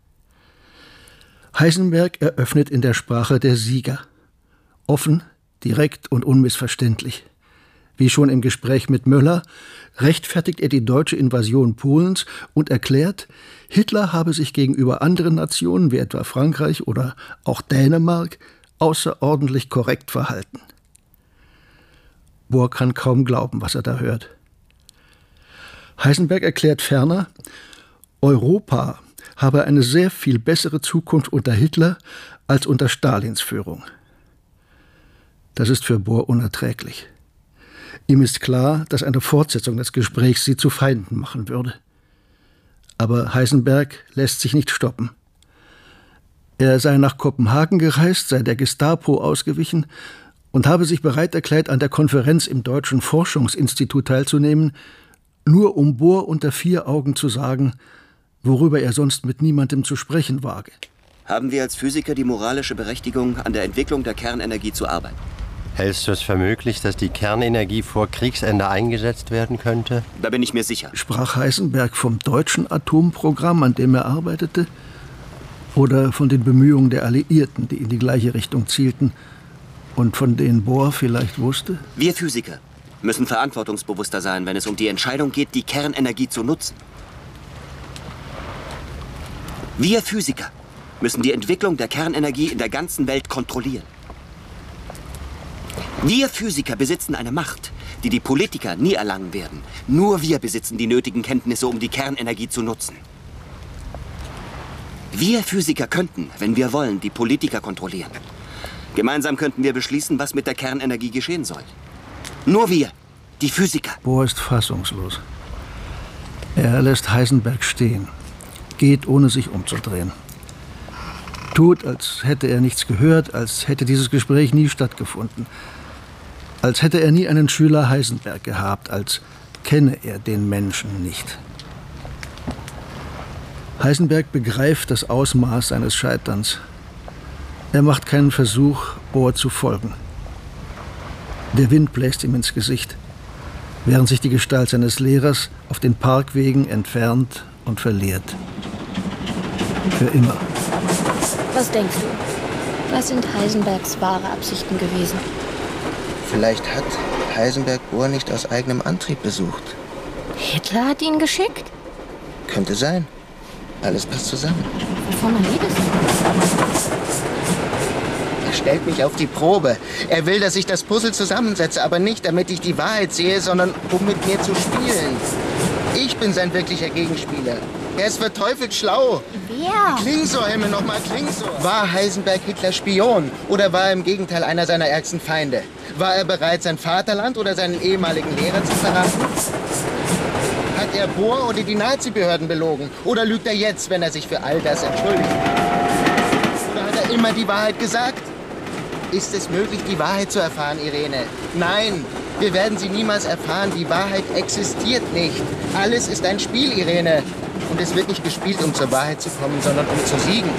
Heisenberg eröffnet in der Sprache der Sieger. Offen, direkt und unmissverständlich. Wie schon im Gespräch mit Möller rechtfertigt er die deutsche Invasion Polens und erklärt, Hitler habe sich gegenüber anderen Nationen, wie etwa Frankreich oder auch Dänemark, außerordentlich korrekt verhalten. Bohr kann kaum glauben, was er da hört. Heisenberg erklärt ferner, Europa habe eine sehr viel bessere Zukunft unter Hitler als unter Stalins Führung. Das ist für Bohr unerträglich. Ihm ist klar, dass eine Fortsetzung des Gesprächs sie zu Feinden machen würde. Aber Heisenberg lässt sich nicht stoppen. Er sei nach Kopenhagen gereist, sei der Gestapo ausgewichen und habe sich bereit erklärt, an der Konferenz im Deutschen Forschungsinstitut teilzunehmen, nur um Bohr unter vier Augen zu sagen, worüber er sonst mit niemandem zu sprechen wage. Haben wir als Physiker die moralische Berechtigung, an der Entwicklung der Kernenergie zu arbeiten? Hältst du es für möglich, dass die Kernenergie vor Kriegsende eingesetzt werden könnte? Da bin ich mir sicher. Sprach Heisenberg vom deutschen Atomprogramm, an dem er arbeitete, oder von den Bemühungen der Alliierten, die in die gleiche Richtung zielten und von denen Bohr vielleicht wusste? Wir Physiker müssen verantwortungsbewusster sein, wenn es um die Entscheidung geht, die Kernenergie zu nutzen. Wir Physiker müssen die Entwicklung der Kernenergie in der ganzen Welt kontrollieren. Wir Physiker besitzen eine Macht, die die Politiker nie erlangen werden. Nur wir besitzen die nötigen Kenntnisse, um die Kernenergie zu nutzen. Wir Physiker könnten, wenn wir wollen, die Politiker kontrollieren. Gemeinsam könnten wir beschließen, was mit der Kernenergie geschehen soll. Nur wir, die Physiker. Bohr ist fassungslos. Er lässt Heisenberg stehen, geht, ohne sich umzudrehen. Tut, als hätte er nichts gehört, als hätte dieses Gespräch nie stattgefunden. Als hätte er nie einen Schüler Heisenberg gehabt, als kenne er den Menschen nicht. Heisenberg begreift das Ausmaß seines Scheiterns. Er macht keinen Versuch, Bohr zu folgen. Der Wind bläst ihm ins Gesicht, während sich die Gestalt seines Lehrers auf den Parkwegen entfernt und verliert. Für immer. Was denkst du? Was sind Heisenbergs wahre Absichten gewesen? Vielleicht hat Heisenberg Bohr nicht aus eigenem Antrieb besucht. Hitler hat ihn geschickt? Könnte sein. Alles passt zusammen. Wovon redest du? Er stellt mich auf die Probe. Er will, dass ich das Puzzle zusammensetze, aber nicht, damit ich die Wahrheit sehe, sondern um mit mir zu spielen. Ich bin sein wirklicher Gegenspieler. Er ist verteufelt schlau. Wer? Klingsor, Himmel, nochmal Klingsor. War Heisenberg Hitlers Spion oder war er im Gegenteil einer seiner ärgsten Feinde? War er bereit, sein Vaterland oder seinen ehemaligen Lehrer zu verraten? Hat er Bohr oder die Nazi-Behörden belogen? Oder lügt er jetzt, wenn er sich für all das entschuldigt? Oder hat er immer die Wahrheit gesagt? Ist es möglich, die Wahrheit zu erfahren, Irene? Nein, wir werden sie niemals erfahren. Die Wahrheit existiert nicht. Alles ist ein Spiel, Irene. Und es wird nicht gespielt, um zur Wahrheit zu kommen, sondern um zu siegen.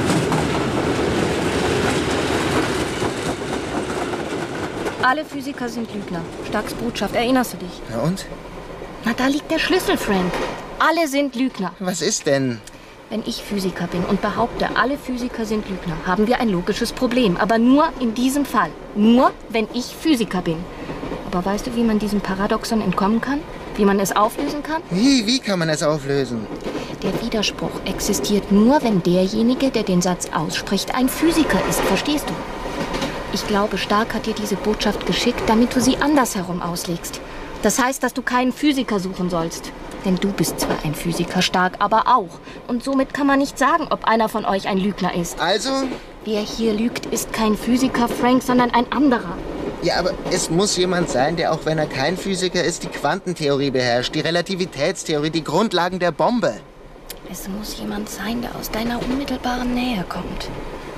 Alle Physiker sind Lügner. Starks Botschaft, erinnerst du dich? Na und? Na, da liegt der Schlüssel, Frank. Alle sind Lügner. Was ist denn? Wenn ich Physiker bin und behaupte, alle Physiker sind Lügner, haben wir ein logisches Problem. Aber nur in diesem Fall. Nur, wenn ich Physiker bin. Aber weißt du, wie man diesem Paradoxon entkommen kann? Wie man es auflösen kann? Wie, wie kann man es auflösen? Der Widerspruch existiert nur, wenn derjenige, der den Satz ausspricht, ein Physiker ist. Verstehst du? Ich glaube, Stark hat dir diese Botschaft geschickt, damit du sie andersherum auslegst. Das heißt, dass du keinen Physiker suchen sollst. Denn du bist zwar ein Physiker, Stark, aber auch. Und somit kann man nicht sagen, ob einer von euch ein Lügner ist. Also? Wer hier lügt, ist kein Physiker, Frank, sondern ein anderer. Ja, aber es muss jemand sein, der, auch wenn er kein Physiker ist, die Quantentheorie beherrscht, die Relativitätstheorie, die Grundlagen der Bombe. Es muss jemand sein, der aus deiner unmittelbaren Nähe kommt.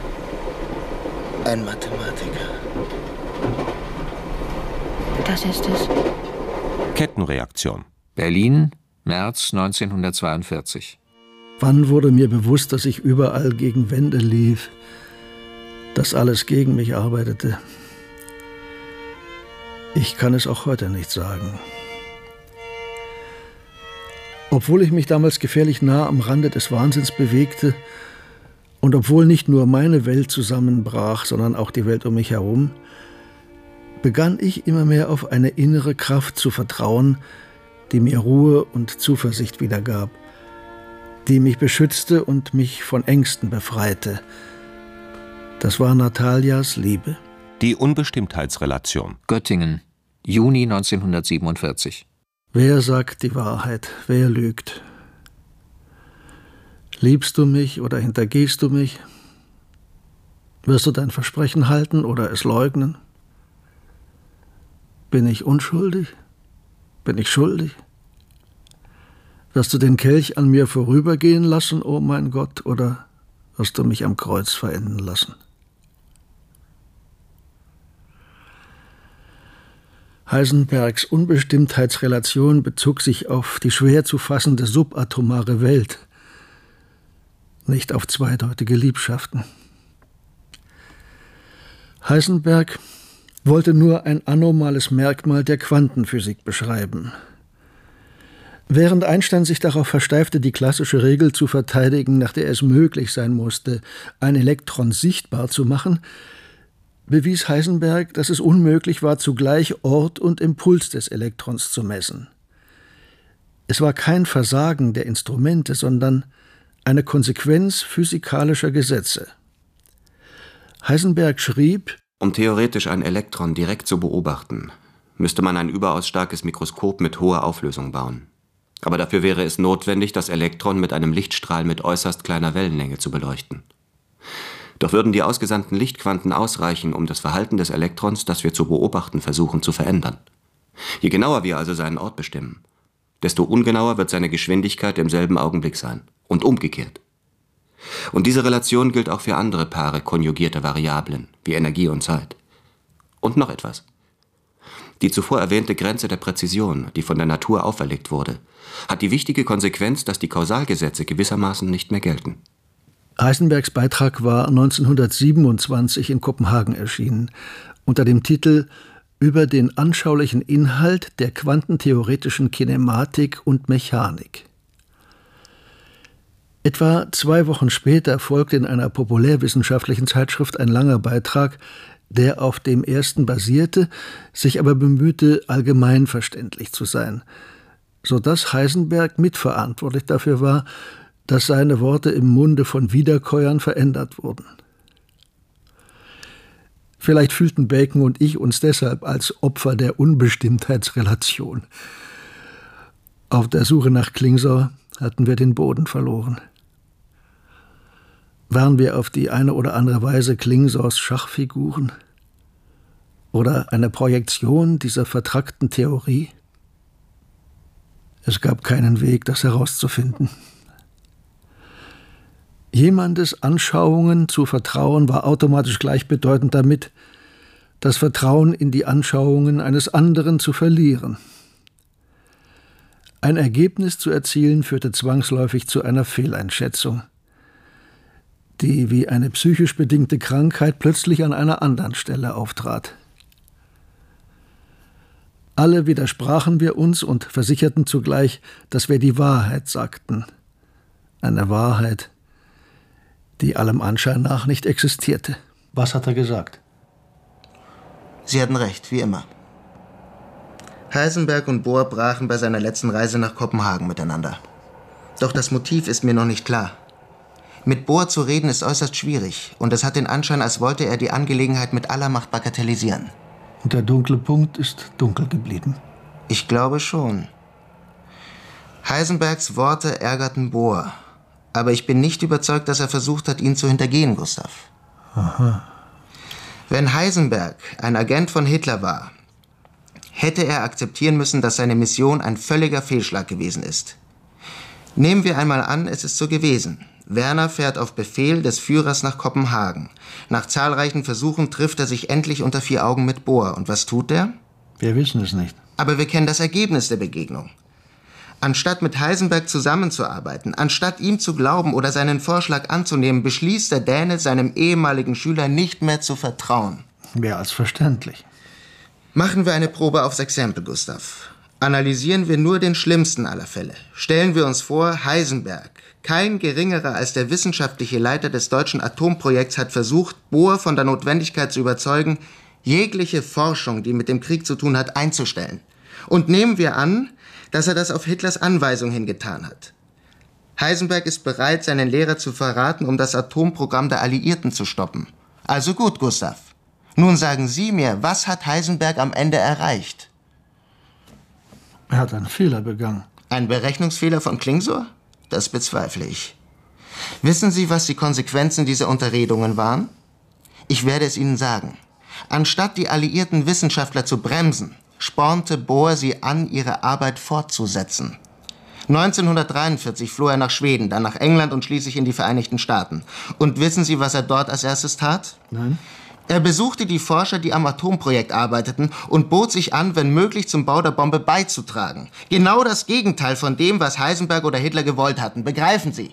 Ein Mathematiker. Das ist es. Kettenreaktion. Berlin, März neunzehnhundertzweiundvierzig. Wann wurde mir bewusst, dass ich überall gegen Wände lief, dass alles gegen mich arbeitete? Ich kann es auch heute nicht sagen. Obwohl ich mich damals gefährlich nah am Rande des Wahnsinns bewegte und obwohl nicht nur meine Welt zusammenbrach, sondern auch die Welt um mich herum, begann ich immer mehr auf eine innere Kraft zu vertrauen, die mir Ruhe und Zuversicht wiedergab, die mich beschützte und mich von Ängsten befreite. Das war Natalias Liebe. Die Unbestimmtheitsrelation. Göttingen, Juni neunzehnhundertsiebenundvierzig. Wer sagt die Wahrheit? Wer lügt? Liebst du mich oder hintergehst du mich? Wirst du dein Versprechen halten oder es leugnen? Bin ich unschuldig? Bin ich schuldig? Wirst du den Kelch an mir vorübergehen lassen, o mein Gott, oder wirst du mich am Kreuz verenden lassen? Heisenbergs Unbestimmtheitsrelation bezog sich auf die schwer zu fassende subatomare Welt, nicht auf zweideutige Liebschaften. Heisenberg wollte nur ein anomales Merkmal der Quantenphysik beschreiben. Während Einstein sich darauf versteifte, die klassische Regel zu verteidigen, nach der es möglich sein musste, ein Elektron sichtbar zu machen, bewies Heisenberg, dass es unmöglich war, zugleich Ort und Impuls des Elektrons zu messen. Es war kein Versagen der Instrumente, sondern eine Konsequenz physikalischer Gesetze. Heisenberg schrieb: Um theoretisch ein Elektron direkt zu beobachten, müsste man ein überaus starkes Mikroskop mit hoher Auflösung bauen. Aber dafür wäre es notwendig, das Elektron mit einem Lichtstrahl mit äußerst kleiner Wellenlänge zu beleuchten. Doch würden die ausgesandten Lichtquanten ausreichen, um das Verhalten des Elektrons, das wir zu beobachten versuchen, zu verändern. Je genauer wir also seinen Ort bestimmen, desto ungenauer wird seine Geschwindigkeit im selben Augenblick sein. Und umgekehrt. Und diese Relation gilt auch für andere Paare konjugierter Variablen, wie Energie und Zeit. Und noch etwas. Die zuvor erwähnte Grenze der Präzision, die von der Natur auferlegt wurde, hat die wichtige Konsequenz, dass die Kausalgesetze gewissermaßen nicht mehr gelten. Heisenbergs Beitrag war neunzehnhundertsiebenundzwanzig in Kopenhagen erschienen, unter dem Titel »Über den anschaulichen Inhalt der quantentheoretischen Kinematik und Mechanik«. Etwa zwei Wochen später folgte in einer populärwissenschaftlichen Zeitschrift ein langer Beitrag, der auf dem ersten basierte, sich aber bemühte, allgemeinverständlich zu sein, sodass Heisenberg mitverantwortlich dafür war, dass seine Worte im Munde von Wiederkäuern verändert wurden. Vielleicht fühlten Bacon und ich uns deshalb als Opfer der Unbestimmtheitsrelation. Auf der Suche nach Klingsor hatten wir den Boden verloren. Waren wir auf die eine oder andere Weise Klingsors Schachfiguren? Oder eine Projektion dieser vertrackten Theorie? Es gab keinen Weg, das herauszufinden. Jemandes Anschauungen zu vertrauen war automatisch gleichbedeutend damit, das Vertrauen in die Anschauungen eines anderen zu verlieren. Ein Ergebnis zu erzielen führte zwangsläufig zu einer Fehleinschätzung, die wie eine psychisch bedingte Krankheit plötzlich an einer anderen Stelle auftrat. Alle widersprachen wir uns und versicherten zugleich, dass wir die Wahrheit sagten. Eine Wahrheit, die allem Anschein nach nicht existierte. Was hat er gesagt? Sie hatten recht, wie immer. Heisenberg und Bohr brachen bei seiner letzten Reise nach Kopenhagen miteinander. Doch das Motiv ist mir noch nicht klar. Mit Bohr zu reden ist äußerst schwierig und es hat den Anschein, als wollte er die Angelegenheit mit aller Macht bagatellisieren. Und der dunkle Punkt ist dunkel geblieben? Ich glaube schon. Heisenbergs Worte ärgerten Bohr. Aber ich bin nicht überzeugt, dass er versucht hat, ihn zu hintergehen, Gustav. Aha. Wenn Heisenberg ein Agent von Hitler war, hätte er akzeptieren müssen, dass seine Mission ein völliger Fehlschlag gewesen ist. Nehmen wir einmal an, es ist so gewesen. Werner fährt auf Befehl des Führers nach Kopenhagen. Nach zahlreichen Versuchen trifft er sich endlich unter vier Augen mit Bohr. Und was tut er? Wir wissen es nicht. Aber wir kennen das Ergebnis der Begegnung. Anstatt mit Heisenberg zusammenzuarbeiten, anstatt ihm zu glauben oder seinen Vorschlag anzunehmen, beschließt der Däne, seinem ehemaligen Schüler nicht mehr zu vertrauen. Mehr als verständlich. Machen wir eine Probe aufs Exempel, Gustav. Analysieren wir nur den schlimmsten aller Fälle. Stellen wir uns vor, Heisenberg, kein geringerer als der wissenschaftliche Leiter des deutschen Atomprojekts, hat versucht, Bohr von der Notwendigkeit zu überzeugen, jegliche Forschung, die mit dem Krieg zu tun hat, einzustellen. Und nehmen wir an, dass er das auf Hitlers Anweisung hin getan hat. Heisenberg ist bereit, seinen Lehrer zu verraten, um das Atomprogramm der Alliierten zu stoppen. Also gut, Gustav. Nun sagen Sie mir, was hat Heisenberg am Ende erreicht? Er hat einen Fehler begangen. Ein Berechnungsfehler von Klingsor? Das bezweifle ich. Wissen Sie, was die Konsequenzen dieser Unterredungen waren? Ich werde es Ihnen sagen. Anstatt die alliierten Wissenschaftler zu bremsen, spornte Bohr sie an, ihre Arbeit fortzusetzen. neunzehnhundertdreiundvierzig floh er nach Schweden, dann nach England und schließlich in die Vereinigten Staaten. Und wissen Sie, was er dort als erstes tat? Nein. Er besuchte die Forscher, die am Atomprojekt arbeiteten, und bot sich an, wenn möglich zum Bau der Bombe beizutragen. Genau das Gegenteil von dem, was Heisenberg oder Hitler gewollt hatten. Begreifen Sie?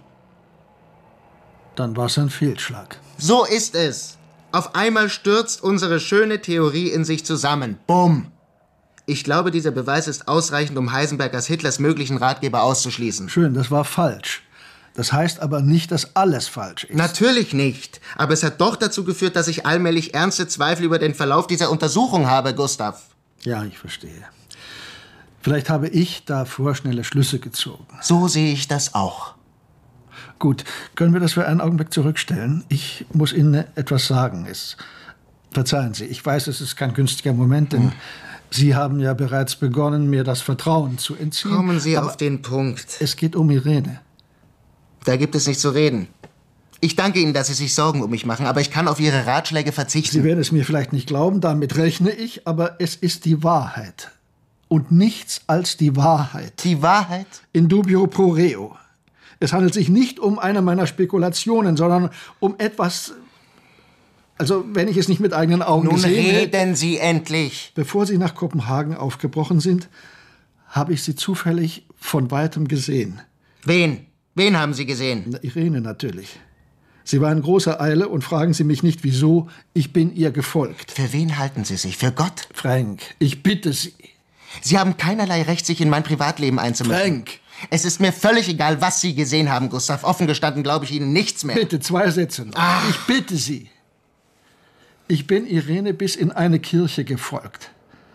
Dann war es ein Fehlschlag. So ist es. Auf einmal stürzt unsere schöne Theorie in sich zusammen. Bumm. Ich glaube, dieser Beweis ist ausreichend, um Heisenberg als Hitlers möglichen Ratgeber auszuschließen. Schön, das war falsch. Das heißt aber nicht, dass alles falsch ist. Natürlich nicht. Aber es hat doch dazu geführt, dass ich allmählich ernste Zweifel über den Verlauf dieser Untersuchung habe, Gustav. Ja, ich verstehe. Vielleicht habe ich da vorschnelle Schlüsse gezogen. So sehe ich das auch. Gut, können wir das für einen Augenblick zurückstellen? Ich muss Ihnen etwas sagen. Es, verzeihen Sie, ich weiß, es ist kein günstiger Moment, denn hm. Sie haben ja bereits begonnen, mir das Vertrauen zu entziehen. Kommen Sie auf den Punkt. Es geht um Irene. Da gibt es nicht zu reden. Ich danke Ihnen, dass Sie sich Sorgen um mich machen, aber ich kann auf Ihre Ratschläge verzichten. Sie werden es mir vielleicht nicht glauben, damit rechne ich, aber es ist die Wahrheit. Und nichts als die Wahrheit. Die Wahrheit? In dubio pro reo. Es handelt sich nicht um eine meiner Spekulationen, sondern um etwas... Also, wenn ich es nicht mit eigenen Augen Nun gesehen hätte... Nun reden Sie endlich! Bevor Sie nach Kopenhagen aufgebrochen sind, habe ich Sie zufällig von Weitem gesehen. Wen? Wen haben Sie gesehen? Na, Irene natürlich. Sie war in großer Eile und fragen Sie mich nicht, wieso. Ich bin ihr gefolgt. Für wen halten Sie sich? Für Gott? Frank, ich bitte Sie. Sie haben keinerlei Recht, sich in mein Privatleben einzumischen. Frank! Es ist mir völlig egal, was Sie gesehen haben, Gustav. Offen gestanden glaube ich Ihnen nichts mehr. Bitte, zwei Sätze noch. Ach. Ich bitte Sie. Ich bin Irene bis in eine Kirche gefolgt.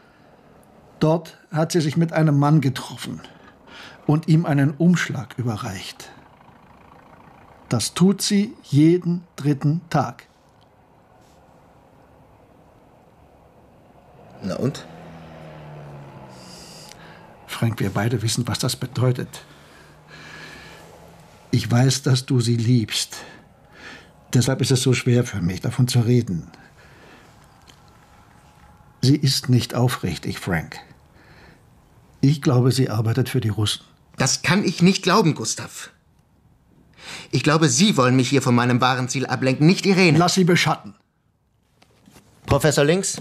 Dort hat sie sich mit einem Mann getroffen und ihm einen Umschlag überreicht. Das tut sie jeden dritten Tag. Na und? Frank, wir beide wissen, was das bedeutet. Ich weiß, dass du sie liebst. Deshalb ist es so schwer für mich, davon zu reden. Sie ist nicht aufrichtig, Frank. Ich glaube, sie arbeitet für die Russen. Das kann ich nicht glauben, Gustav. Ich glaube, Sie wollen mich hier von meinem wahren Ziel ablenken, nicht Irene. Lass sie beschatten. Professor Links,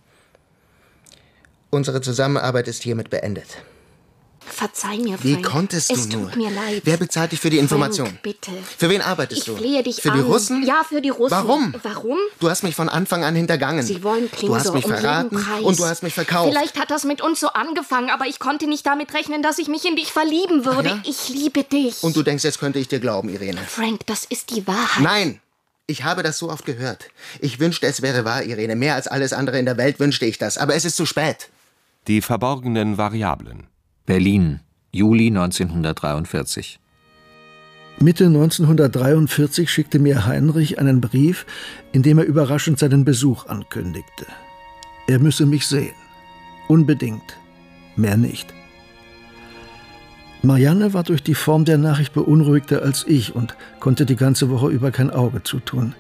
unsere Zusammenarbeit ist hiermit beendet. Verzeih mir, Frank. Wie konntest du es nur? Es tut mir leid. Wer bezahlt dich für die Information? Frank, bitte. Für wen arbeitest ich du? Ich flehe dich für an. Für die Russen? Ja, für die Russen. Warum? Warum? Du hast mich von Anfang an hintergangen. Sie wollen Klingsor Du hast mich um verraten jeden Preis. und du hast mich verkauft. Vielleicht hat das mit uns so angefangen, aber ich konnte nicht damit rechnen, dass ich mich in dich verlieben würde. Ja? Ich liebe dich. Und du denkst, jetzt könnte ich dir glauben, Irene. Frank, das ist die Wahrheit. Nein! Ich habe das so oft gehört. Ich wünschte, es wäre wahr, Irene. Mehr als alles andere in der Welt wünschte ich das. Aber es ist zu spät. Die verborgenen Variablen. Berlin, Juli neunzehnhundertdreiundvierzig. Mitte neunzehnhundertdreiundvierzig schickte mir Heinrich einen Brief, in dem er überraschend seinen Besuch ankündigte. Er müsse mich sehen. Unbedingt. Mehr nicht. Marianne war durch die Form der Nachricht beunruhigter als ich und konnte die ganze Woche über kein Auge zutun.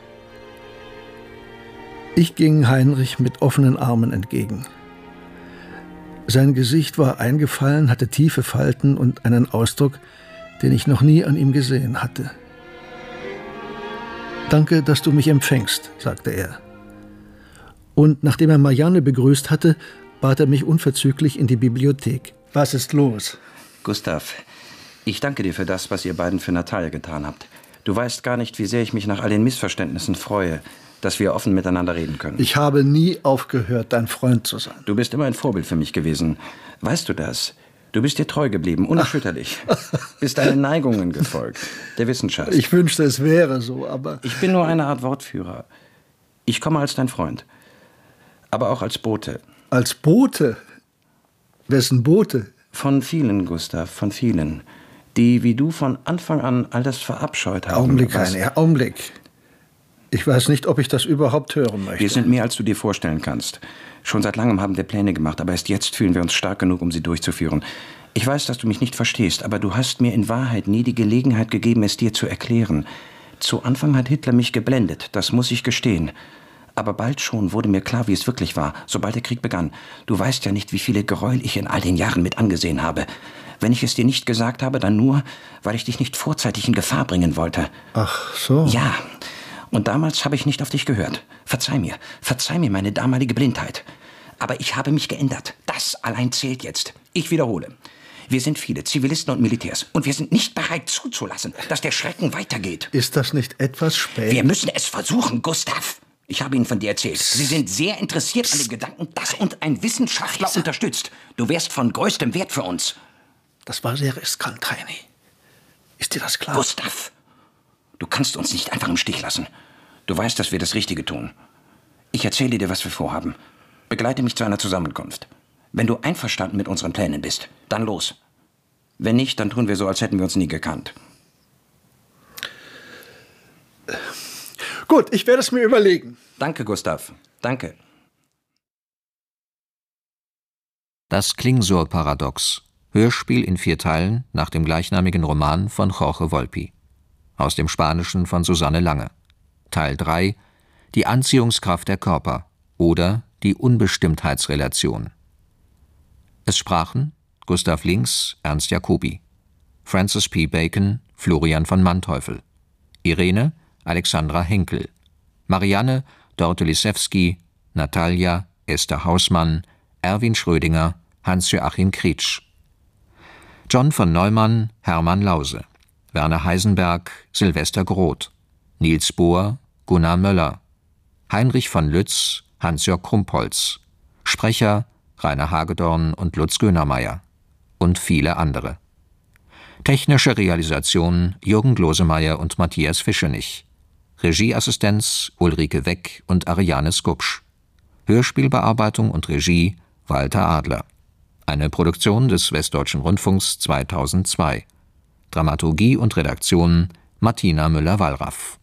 Ich ging Heinrich mit offenen Armen entgegen. Sein Gesicht war eingefallen, hatte tiefe Falten und einen Ausdruck, den ich noch nie an ihm gesehen hatte. »Danke, dass du mich empfängst«, sagte er. Und nachdem er Marianne begrüßt hatte, bat er mich unverzüglich in die Bibliothek. »Was ist los?« »Gustav, ich danke dir für das, was ihr beiden für Natalia getan habt. Du weißt gar nicht, wie sehr ich mich nach all den Missverständnissen freue, dass wir offen miteinander reden können.« »Ich habe nie aufgehört, dein Freund zu sein.« »Du bist immer ein Vorbild für mich gewesen. Weißt du das? Du bist dir treu geblieben, unerschütterlich. Bist deinen Neigungen gefolgt, der Wissenschaft.« »Ich wünschte, es wäre so, aber...« »Ich bin nur eine Art Wortführer. Ich komme als dein Freund, aber auch als Bote.« »Als Bote? Wessen Bote?« »Von vielen, Gustav, von vielen, die wie du von Anfang an all das verabscheut haben.« »Augenblick, Heine, Augenblick. Ich weiß nicht, ob ich das überhaupt hören möchte.« »Wir sind mehr, als du dir vorstellen kannst. Schon seit langem haben wir Pläne gemacht, aber erst jetzt fühlen wir uns stark genug, um sie durchzuführen. Ich weiß, dass du mich nicht verstehst, aber du hast mir in Wahrheit nie die Gelegenheit gegeben, es dir zu erklären. Zu Anfang hat Hitler mich geblendet, das muss ich gestehen. Aber bald schon wurde mir klar, wie es wirklich war, sobald der Krieg begann. Du weißt ja nicht, wie viele Gräuel ich in all den Jahren mit angesehen habe. Wenn ich es dir nicht gesagt habe, dann nur, weil ich dich nicht vorzeitig in Gefahr bringen wollte.« »Ach so.« »Ja, und damals habe ich nicht auf dich gehört. Verzeih mir, verzeih mir meine damalige Blindheit. Aber ich habe mich geändert. Das allein zählt jetzt. Ich wiederhole. Wir sind viele Zivilisten und Militärs. Und wir sind nicht bereit zuzulassen, dass der Schrecken weitergeht.« »Ist das nicht etwas spät?« »Wir müssen es versuchen, Gustav. Ich habe Ihnen von dir erzählt. Sie sind sehr interessiert an dem Gedanken, dass uns ein Wissenschaftler Scheiße. unterstützt. Du wärst von größtem Wert für uns.« »Das war sehr riskant, Heini. Ist dir das klar?« »Gustav, du kannst uns nicht einfach im Stich lassen. Du weißt, dass wir das Richtige tun. Ich erzähle dir, was wir vorhaben. Begleite mich zu einer Zusammenkunft. Wenn du einverstanden mit unseren Plänen bist, dann los. Wenn nicht, dann tun wir so, als hätten wir uns nie gekannt.« Gut, ich werde es mir überlegen. »Danke, Gustav. Danke.« Das Klingsor-Paradox. Hörspiel in vier Teilen nach dem gleichnamigen Roman von Jorge Volpi. Aus dem Spanischen von Susanne Lange. Teil drei. Die Anziehungskraft der Körper oder die Unbestimmtheitsrelation. Es sprachen Gustav Links, Ernst Jacobi, Francis P. Bacon, Florian von Manteuffel, Irene, Alexandra Henkel, Marianne, Dorte Lisewski, Natalia, Esther Hausmann, Erwin Schrödinger, Hans-Joachim Kritsch, John von Neumann, Hermann Lause, Werner Heisenberg, Silvester Groth, Niels Bohr, Gunnar Möller, Heinrich von Lütz, Hans-Jörg Krumpholz, Sprecher Rainer Hagedorn und Lutz Gönermeier und viele andere. Technische Realisation Jürgen Glosemeyer und Matthias Fischenich. Regieassistenz Ulrike Weck und Ariane Skupsch. Hörspielbearbeitung und Regie Walter Adler. Eine Produktion des Westdeutschen Rundfunks zweitausendzwei. Dramaturgie und Redaktion Martina Müller-Wallraff.